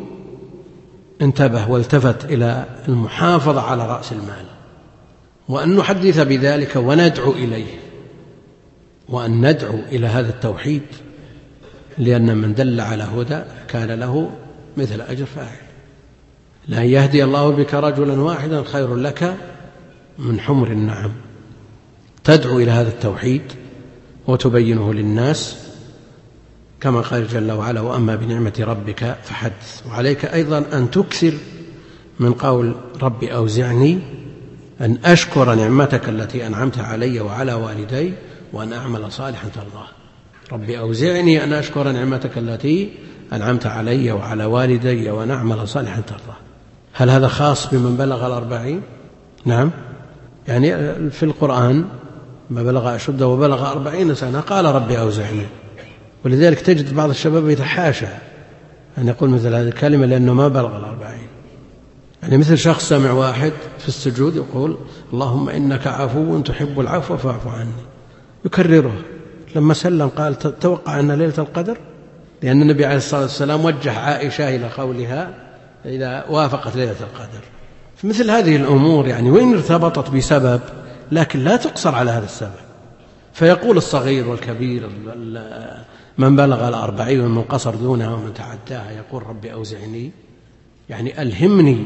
انتبه والتفت إلى المحافظة على رأس المال، وأن نحدث بذلك وندعو إليه، وأن ندعو إلى هذا التوحيد، لأن من دل على هدى كان له مثل أجر فاعل. لأن يهدي الله بك رجلا واحدا خير لك من حمر النعم. تدعو إلى هذا التوحيد وتبينه للناس كما قال جل وعلا: وأما بنعمة ربك فحدث. وعليك أيضا أن تكثر من قول: رب أوزعني أن أشكر نعمتك التي أنعمت علي وعلى والدي وأن أعمل صالحا ترضاه. رب أوزعني أن أشكر نعمتك التي أنعمت علي وعلى والدي وأن أعمل صالحا ترضاه. هل هذا خاص بمن بلغ الأربعين؟ نعم، يعني في القرآن ما بلغ أشده وبلغ أربعين سنة قال رب أوزعني. ولذلك تجد بعض الشباب يتحاشى أن يقول مثل هذه الكلمة لأنه ما بلغ الأربعين. يعني مثل شخص سمع واحد في السجود يقول: اللهم إنك عفو تحب العفو فاعف عني، يكرره. لما سلم قال: توقع أن ليلة القدر، لأن النبي عليه الصلاة والسلام وجه عائشة إلى قولها إذا وافقت ليلة القدر. فمثل هذه الأمور يعني وإن ارتبطت بسبب لكن لا تقصر على هذا السبب. فيقول الصغير والكبير من بلغ الأربعين ومن قصر دونها ومن تعداها يقول رب أوزعني، يعني ألهمني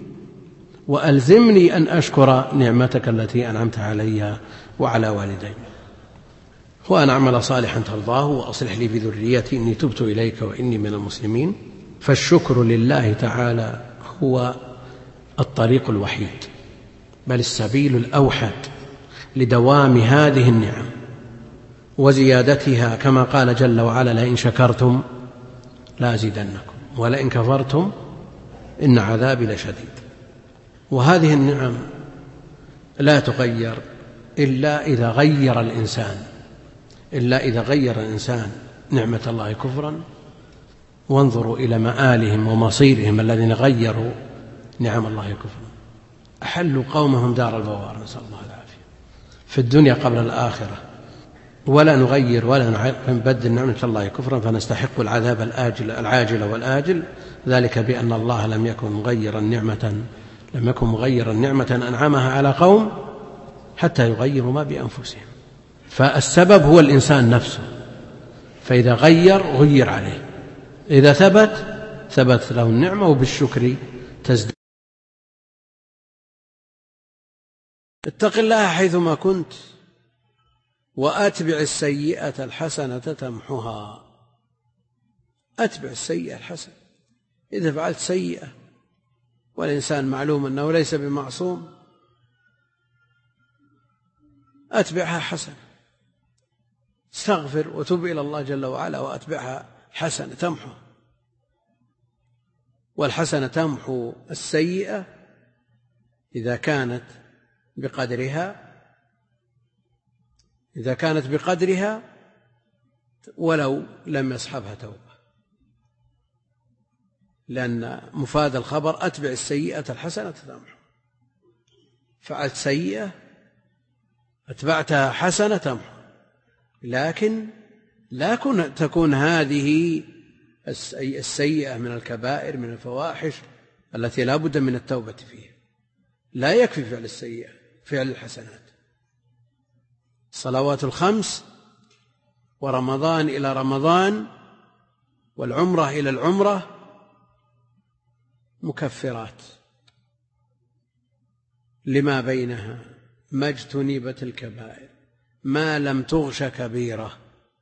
وألزمني أن أشكر نعمتك التي أنعمت علي وعلى والدي وأن أعمل صالحا ترضاه وأصلح لي بذريتي إني تبت إليك وإني من المسلمين. فالشكر لله تعالى هو الطريق الوحيد بل السبيل الأوحد لدوام هذه النعم وزيادتها، كما قال جل وعلا: لئن شكرتم لأزيدنكم ولئن كفرتم إن عذابي لشديد. وهذه النعم لا تغير إلا إذا غير الإنسان إلا إذا غير الإنسان نعمة الله كفرا. وانظروا إلى مآلهم ومصيرهم الذين غيروا نعم الله كفرا، أحلوا قومهم دار البوار، نسأل الله العافية، في الدنيا قبل الآخرة. ولا نغير ولا نبدل نعمة الله كفرا فنستحق العذاب الآجل العاجل والآجل، ذلك بأن الله لم يكن مغيرا نعمة لم يكن مغيرا نعمة أنعمها على قوم حتى يغيروا ما بأنفسهم. فالسبب هو الإنسان نفسه، فإذا غير غير عليه، إذا ثبت ثبت له النعمة وبالشكر تزداد. اتق الله حيثما كنت وأتبع السيئة الحسنة تمحها. أتبع السيئة الحسنة، إذا فعلت سيئة والإنسان معلوم أنه ليس بمعصوم أتبعها حسنة، استغفر وتب إلى الله جل وعلا وأتبعها حسنة تمحو. والحسنة تمحو السيئة إذا كانت بقدرها إذا كانت بقدرها ولو لم يصحبها توبة، لأن مفاد الخبر أتبع السيئة الحسنة تمحو. فعلت سيئة أتبعتها حسنة تمحو، لكن لا تكون هذه السيئة من الكبائر من الفواحش التي لا بد من التوبة فيها. لا يكفي فعل السيئة، فعل الحسنات. الصلوات الخمس ورمضان إلى رمضان والعمرة إلى العمرة مكفرات، لما بينها ما اجتنبت الكبائر ما لم تغش كبيرة.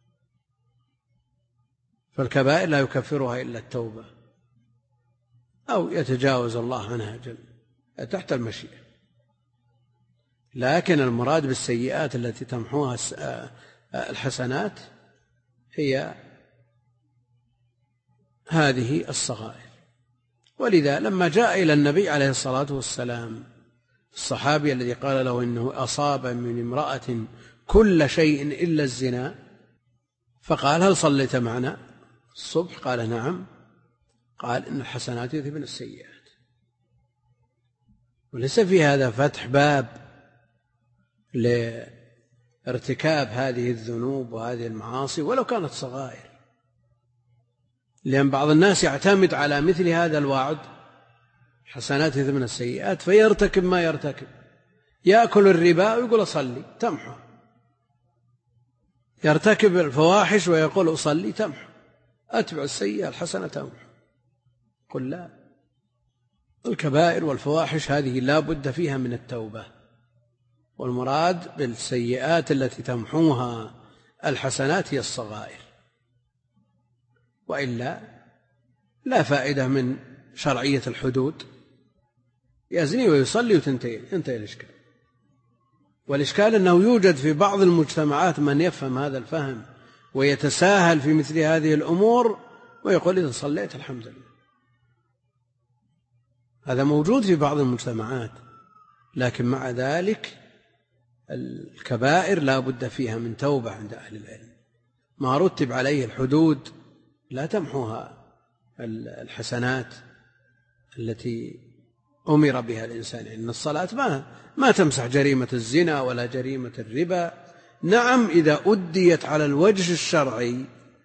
فالكبائر لا يكفرها إلا التوبة أو يتجاوز الله عنها جل تحت المشيئة. لكن المراد بالسيئات التي تمحوها الحسنات هي هذه الصغائر. ولذا لما جاء إلى النبي عليه الصلاة والسلام الصحابي الذي قال له إنه أصاب من امرأة كل شيء إلا الزنا، فقال هل صليت معنا الصبح؟ قال نعم. قال إن الحسنات يذهبن السيئات. وليس في هذا فتح باب لارتكاب هذه الذنوب وهذه المعاصي ولو كانت صغائر، لأن بعض الناس يعتمد على مثل هذا الوعد حسنات يذهبن السيئات فيرتكب ما يرتكب. يأكل الربا ويقول أصلي تمحو، يرتكب الفواحش ويقول أصلي تمحو، أتبع السيئة الحسنة تمحو. قل لا، الكبائر والفواحش هذه لا بد فيها من التوبة، والمراد بالسيئات التي تمحوها الحسنات هي الصغائر، وإلا لا فائدة من شرعية الحدود. يزني ويصلي وتنتهي انتهي الإشكال. والإشكال أنه يوجد في بعض المجتمعات من يفهم هذا الفهم ويتساهل في مثل هذه الأمور ويقول إذا صليت الحمد لله. هذا موجود في بعض المجتمعات، لكن مع ذلك الكبائر لا بد فيها من توبة عند أهل العلم. ما رتب عليه الحدود لا تمحوها الحسنات التي أمر بها الإنسان. إن الصلاة ما ما تمسح جريمة الزنا ولا جريمة الربا. نعم إذا أديت على الوجه الشرعي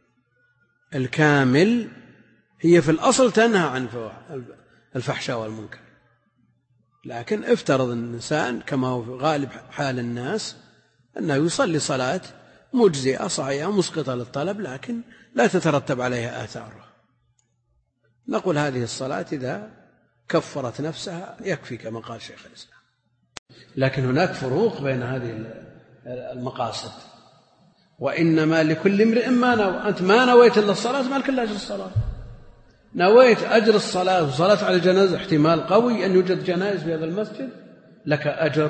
الكامل هي في الأصل تنهى عن الفحشاء والمنكر، لكن افترض الإنسان كما هو في غالب حال الناس أنه يصلي صلاة مجزئة صحيحة مسقطة للطلب لكن لا تترتب عليها آثارها، نقول هذه الصلاة إذا كفرت نفسها يكفي كما قال شيخ الإسلام. لكن هناك فروق بين هذه المقاصد، وإنما لكل امرئ ما نوى. أنت ما نويت إلا الصلاة ما لك إلا أجر الصلاة. نويت أجر الصلاة وصلاة على الجنازة احتمال قوي أن يوجد جنائز في هذا المسجد، لك أجر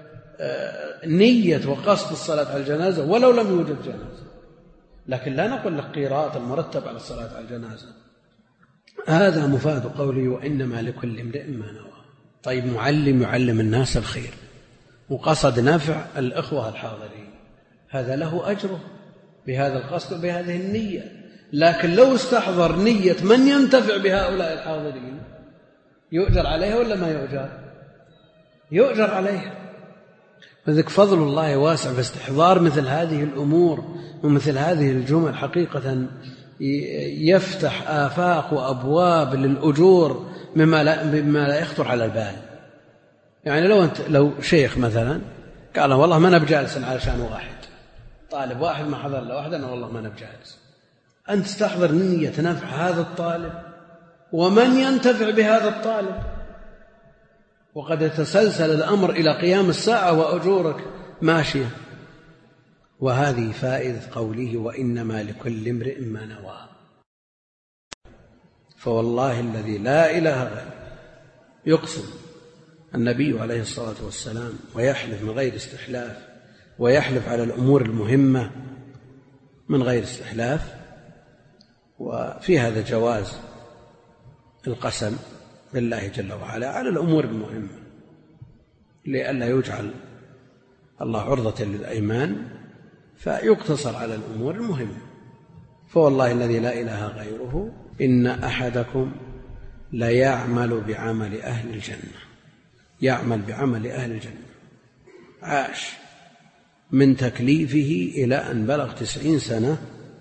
نية وقصد الصلاة على الجنازة ولو لم يوجد جنازة. لكن لا نقول لك قيراط المرتب على الصلاة على الجنازة. هذا مفاد قوله وإنما لكل امرئ ما نوى. طيب معلم يعلم الناس الخير وقصد نفع الإخوة الحاضرين، هذا له أجره بهذا القصد وبهذه النية. لكن لو استحضر نية من ينتفع بهؤلاء الحاضرين يؤجر عليها ولا ما يؤجر؟ يؤجر عليها. فذلك فضل الله واسع في استحضار مثل هذه الأمور ومثل هذه الجمل حقيقة يفتح آفاق وأبواب للأجور مما لا, مما لا يخطر على البال. يعني لو أنت لو شيخ مثلا قال والله ما أنا بجالس علشان واحد طالب واحد ما حضر له واحد أنا والله ما أنا بجالس، أنت تستحضر نية نفع هذا الطالب ومن ينتفع بهذا الطالب، وقد يتسلسل الأمر إلى قيام الساعة وأجورك ماشية. وهذه فائدة قوله وإنما لكل امرئ ما نوى. فوالله الذي لا إله غيره يقسم النبي عليه الصلاة والسلام ويحلف من غير استحلاف، ويحلف على الأمور المهمة من غير استحلاف. وفي هذا جواز القسم بالله جل وعلا على الأمور المهمة لئلا يجعل الله عرضة للأيمان فيقتصر على الأمور المهمة. فوالله الذي لا إله غيره إن أحدكم ليعمل بعمل أهل الجنة، يعمل بعمل أهل الجنة، عاش من تكليفه إلى أن بلغ تسعين سنة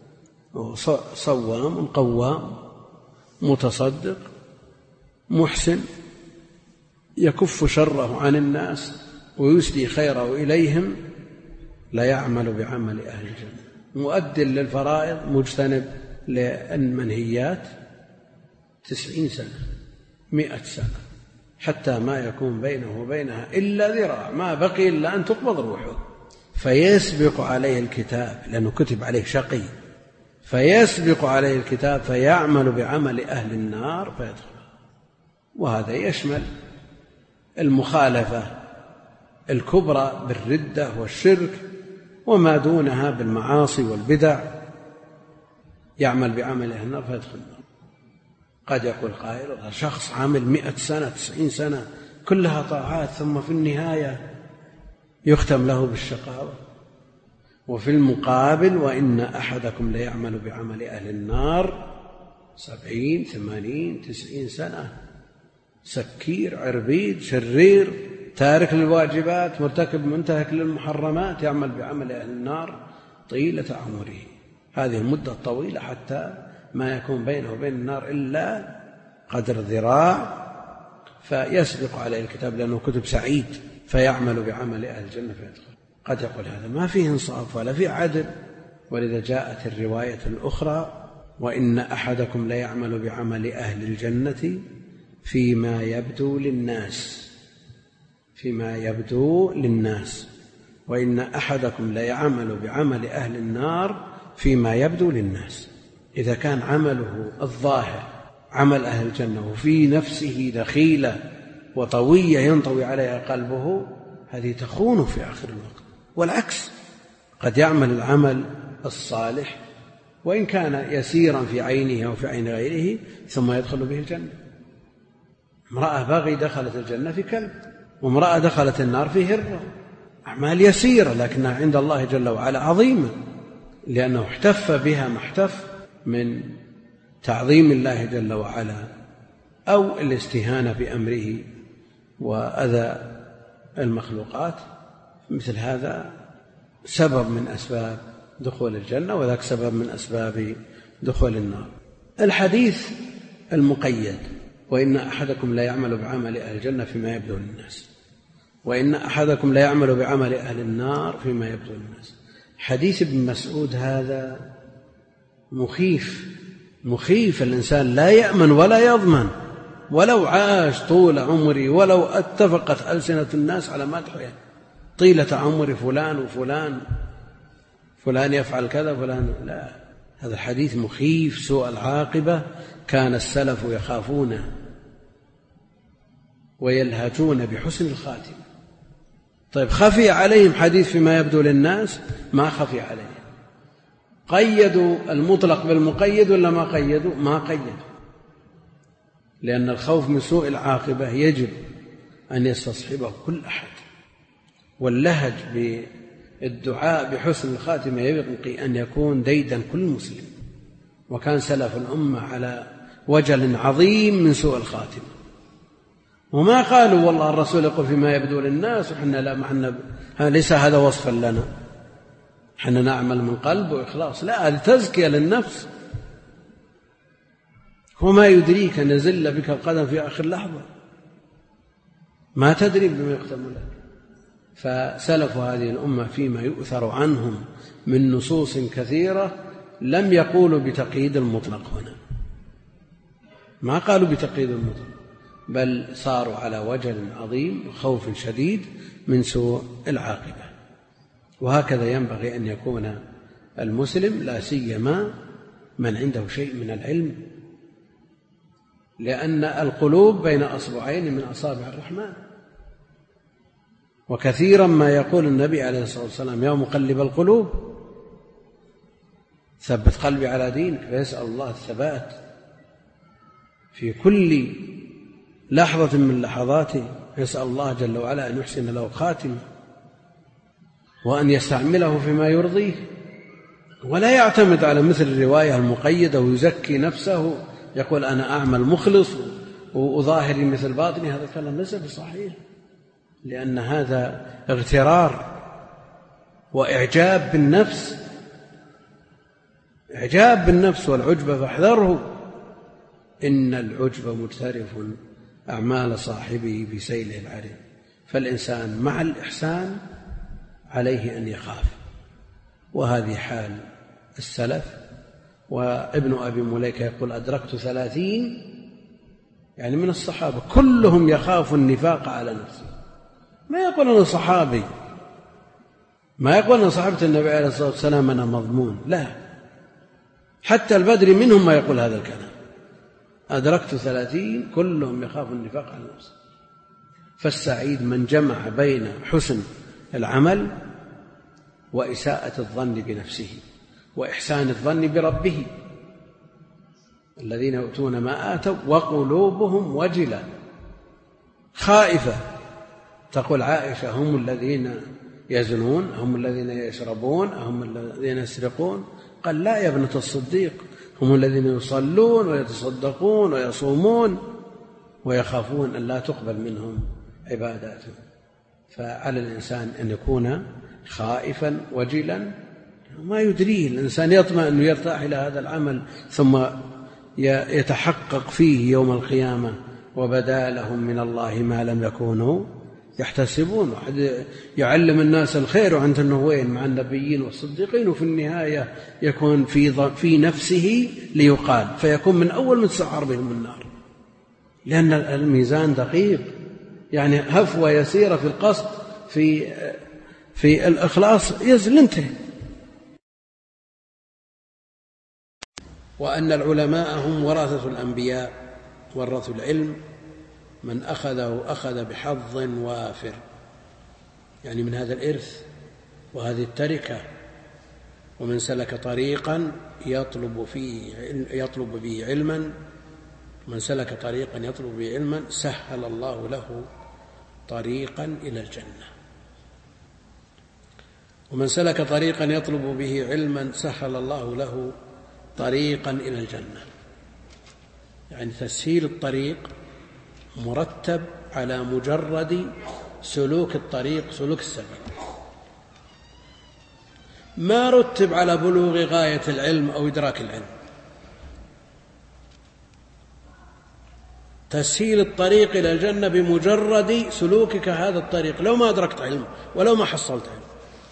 صوام قوام متصدق محسن يكف شره عن الناس ويسدي خيره إليهم، لا يعمل بعمل أهل الجنة، مؤد للفرائض مجتنب للمنهيات، تسعين سنة مئة سنة حتى ما يكون بينه وبينها إلا ذراع، ما بقي إلا أن تقبض روحه، فيسبق عليه الكتاب لأنه كتب عليه شقي، فيسبق عليه الكتاب فيعمل بعمل أهل النار فيدخل. وهذا يشمل المخالفة الكبرى بالردة والشرك وما دونها بالمعاصي والبدع، يعمل بعمل أهل النار فيدخل النار. قد يقول قائل شخص عامل مئة سنة تسعين سنة كلها طاعات ثم في النهاية يختم له بالشقاوة. وفي المقابل وإن أحدكم ليعمل بعمل أهل النار سبعين ثمانين تسعين سنة، سكير عربيد شرير تارك للواجبات مرتكب منتهك للمحرمات، يعمل بعمل أهل النار طيلة عمره. هذه المدة الطويلة حتى ما يكون بينه وبين النار إلا قدر ذراع، فيسبق عليه الكتاب لأنه كتب سعيد فيعمل بعمل أهل الجنة فيدخل. قد يقول هذا ما فيه انصاف ولا فيه عدل، ولذا جاءت الرواية الأخرى وإن أحدكم ليعمل بعمل أهل الجنة فيما يبدو للناس، فيما يبدو للناس، وإن أحدكم ليعمل بعمل أهل النار فيما يبدو للناس. إذا كان عمله الظاهر عمل أهل الجنة وفي نفسه دخيلة وطوية ينطوي عليها قلبه، هذه تخون في آخر الوقت. والعكس، قد يعمل العمل الصالح وإن كان يسيرا في عينه أو في عين غيره ثم يدخل به الجنة. امرأة بغي دخلت الجنة في كلب، وامرأة دخلت النار في هرة، أعمال يسيرة لكنها عند الله جل وعلا عظيمة، لأنه احتف بها ما احتف من تعظيم الله جل وعلا أو الاستهانة بأمره وأذى المخلوقات. مثل هذا سبب من أسباب دخول الجنة، وذاك سبب من أسباب دخول النار. الحديث المقيد وإن أحدكم لا يعمل بعمل أهل الجنة فيما يبدو للناس، وإن أحدكم لا يعمل بعمل أهل النار فيما يبدو للناس. حديث ابن مسعود هذا مخيف مخيف، الإنسان لا يأمن ولا يضمن ولو عاش طول عمري، ولو اتفقت ألسنة الناس على مدحه طيلة عمر فلان وفلان، فلان يفعل كذا فلان، لا، هذا الحديث مخيف سوء العاقبة. كان السلف يخافونه ويلهجون بحسن الخاتمة. طيب خفي عليهم حديث فيما يبدو للناس؟ ما خفي عليهم. قيدوا المطلق بالمقيد ولا ما قيدوا؟ ما قيدوا، لأن الخوف من سوء العاقبة يجب أن يستصحبه كل أحد، واللهج بالدعاء بحسن الخاتمة يبقي أن يكون ديدا كل مسلم. وكان سلف الأمة على وجل عظيم من سوء الخاتمة، وما قالوا والله الرسول يقول فيما يبدو للناس وحنا لا معنا، ليس هذا وصفا لنا، حنا نعمل من قلب وإخلاص، لا، هذه تزكية للنفس. وما يدريك أن يزل بك القدم في آخر لحظة، ما تدري بما يختم لك. فسلف هذه الأمة فيما يؤثر عنهم من نصوص كثيرة لم يقولوا بتقييد المطلق هنا، ما قالوا بتقييد المطلق، بل صاروا على وجل عظيم وخوف شديد من سوء العاقبة. وهكذا ينبغي أن يكون المسلم، لا سيما من عنده شيء من العلم، لأن القلوب بين أصبعين من أصابع الرحمن. وكثيرا ما يقول النبي عليه الصلاة والسلام يا مقلب القلوب ثبت قلبي على دينك، فيسأل الله الثبات في كل لحظة من لحظاته، يسأل الله جل وعلا أن يحسن له خاتمة وأن يستعمله فيما يرضيه، ولا يعتمد على مثل الرواية المقيدة ويزكي نفسه يقول أنا أعمل مخلص وأظاهري مثل باطني. هذا الكلام ليس بصحيح، لأن هذا اغترار وإعجاب بالنفس، إعجاب بالنفس والعجب فاحذره، إن العجب مجترف أعمال صاحبه بسيله العريض. فالإنسان مع الإحسان عليه أن يخاف، وهذه حال السلف. وابن أبي مليكة يقول أدركت ثلاثين يعني من الصحابة كلهم يخاف النفاق على نفسه، ما يقول أنا صحابي، ما يقول أن صحابة النبي عليه الصلاة والسلام أنا مضمون، لا، حتى البدري منهم ما يقول هذا الكلام. أدركت ثلاثين كلهم يخاف النفاق على نفسه. فالسعيد من جمع بين حسن العمل وإساءة الظن بنفسه وإحسان الظن بربه. الذين يؤتون ما آتوا وقلوبهم وجلة خائفة. تقول عائشة هم الذين يزنون، هم الذين يشربون، هم الذين يسرقون؟ قال لا يا ابنة الصديق، هم الذين يصلون ويتصدقون ويصومون ويخافون أن لا تقبل منهم عباداتهم. فعلى الإنسان أن يكون خائفا وجلا، ما يدريه الإنسان، يطمع أنه يرتاح إلى هذا العمل ثم يتحقق فيه يوم القيامة وبدا لهم من الله ما لم يكونوا يحتسبون. واحد يعلم الناس الخير وعنده أنه وين مع النبيين والصديقين، وفي النهاية يكون في في نفسه ليقال، فيكون من أول من تسعر بهم النار، لأن الميزان دقيق. يعني هفوة يسيرة في القصد في في الإخلاص يزل انتهي. وأن العلماء هم ورثة الأنبياء، ورثوا العلم، من أخذه أخذ بحظ وافر، يعني من هذا الإرث وهذه التركة. ومن سلك طريقا يطلب فيه يطلب به علما من سلك طريقا يطلب به علما سهل الله له طريقا إلى الجنة. ومن سلك طريقا يطلب به علما سهل الله له طريقا إلى الجنة. يعني تسهيل الطريق مرتب على مجرد سلوك الطريق، سلوك السبيل، ما رتب على بلوغ غاية العلم أو إدراك العلم. تسهيل الطريق إلى الجنة بمجرد سلوكك هذا الطريق، لو ما أدركت علم ولو ما حصلت علم.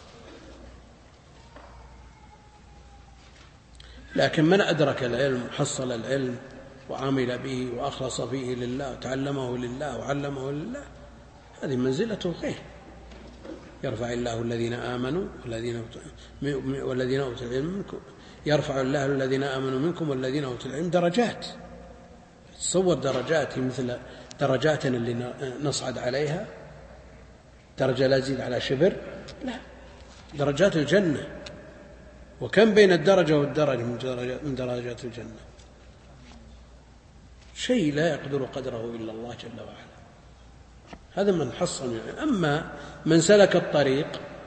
لكن من أدرك العلم وحصل العلم وعمل به وأخلص فيه لله وتعلمه لله وعلمه لله، هذه منزلته خير. يرفع الله الذين آمنوا والذين أوتوا العلم منكم، يرفع الله الذين آمنوا منكم والذين أوتوا العلم درجات. تصور درجات مثل درجاتنا اللي نصعد عليها، درجة لا تزيد على شبر، لا، درجات الجنة. وكم بين الدرجة والدرجة من درجات الجنة، شيء لا يقدر قدره إلا الله جل وعلا. هذا من حصل يعني. أما من سلك الطريق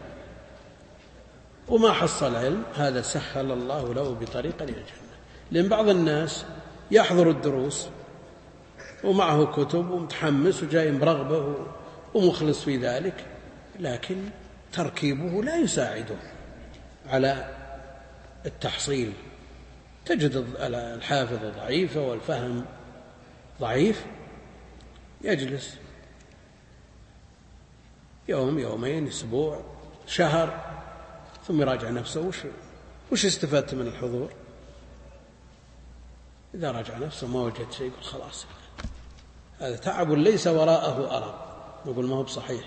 وما حصل علم، هذا سهل الله له بطريقة إلى الجنة. لأن بعض الناس يحضر الدروس ومعه كتب ومتحمس وجاي برغبة ومخلص في ذلك، لكن تركيبه لا يساعده على التحصيل. تجد الحافظة ضعيفة والفهم ضعيف، يجلس يوم يومين أسبوع شهر ثم يراجع نفسه، وش, وش استفدت من الحضور؟ إذا راجع نفسه ما وجد شيء يقول خلاص هذا تعب ليس وراءه أرى، يقول ما هو بصحيح.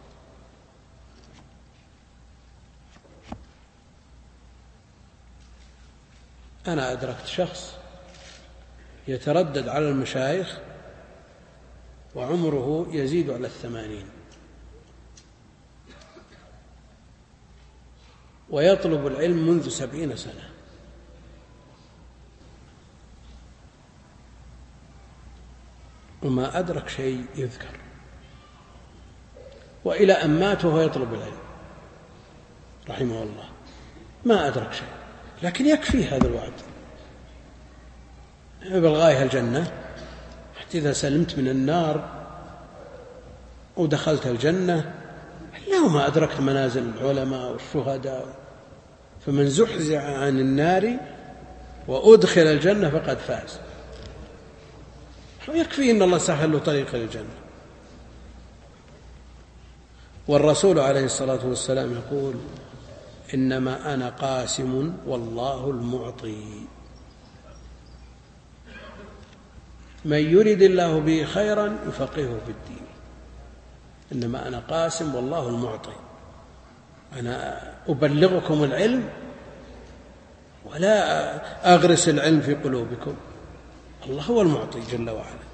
أنا أدركت شخص يتردد على المشايخ وعمره يزيد على الثمانين، ويطلب العلم منذ سبعين سنة، وما أدرك شيء يذكر، وإلى أن مات وهو يطلب العلم رحمه الله، ما أدرك شيء. لكن يكفي هذا الوعد، بالغاية الجنة، حتى إذا سلمت من النار ودخلت الجنة لو ما أدركت منازل العلماء والشهداء، فمن زحزح عن النار وأدخل الجنة فقد فاز. يكفي إن الله سهل له طريق الجنة. والرسول عليه الصلاة والسلام يقول إنما أنا قاسم والله المعطي. من يرد الله به خيرا يفقهه في الدين. إنما أنا قاسم والله المعطي، أنا أبلغكم العلم ولا أغرس العلم في قلوبكم، الله هو المعطي جل وعلا.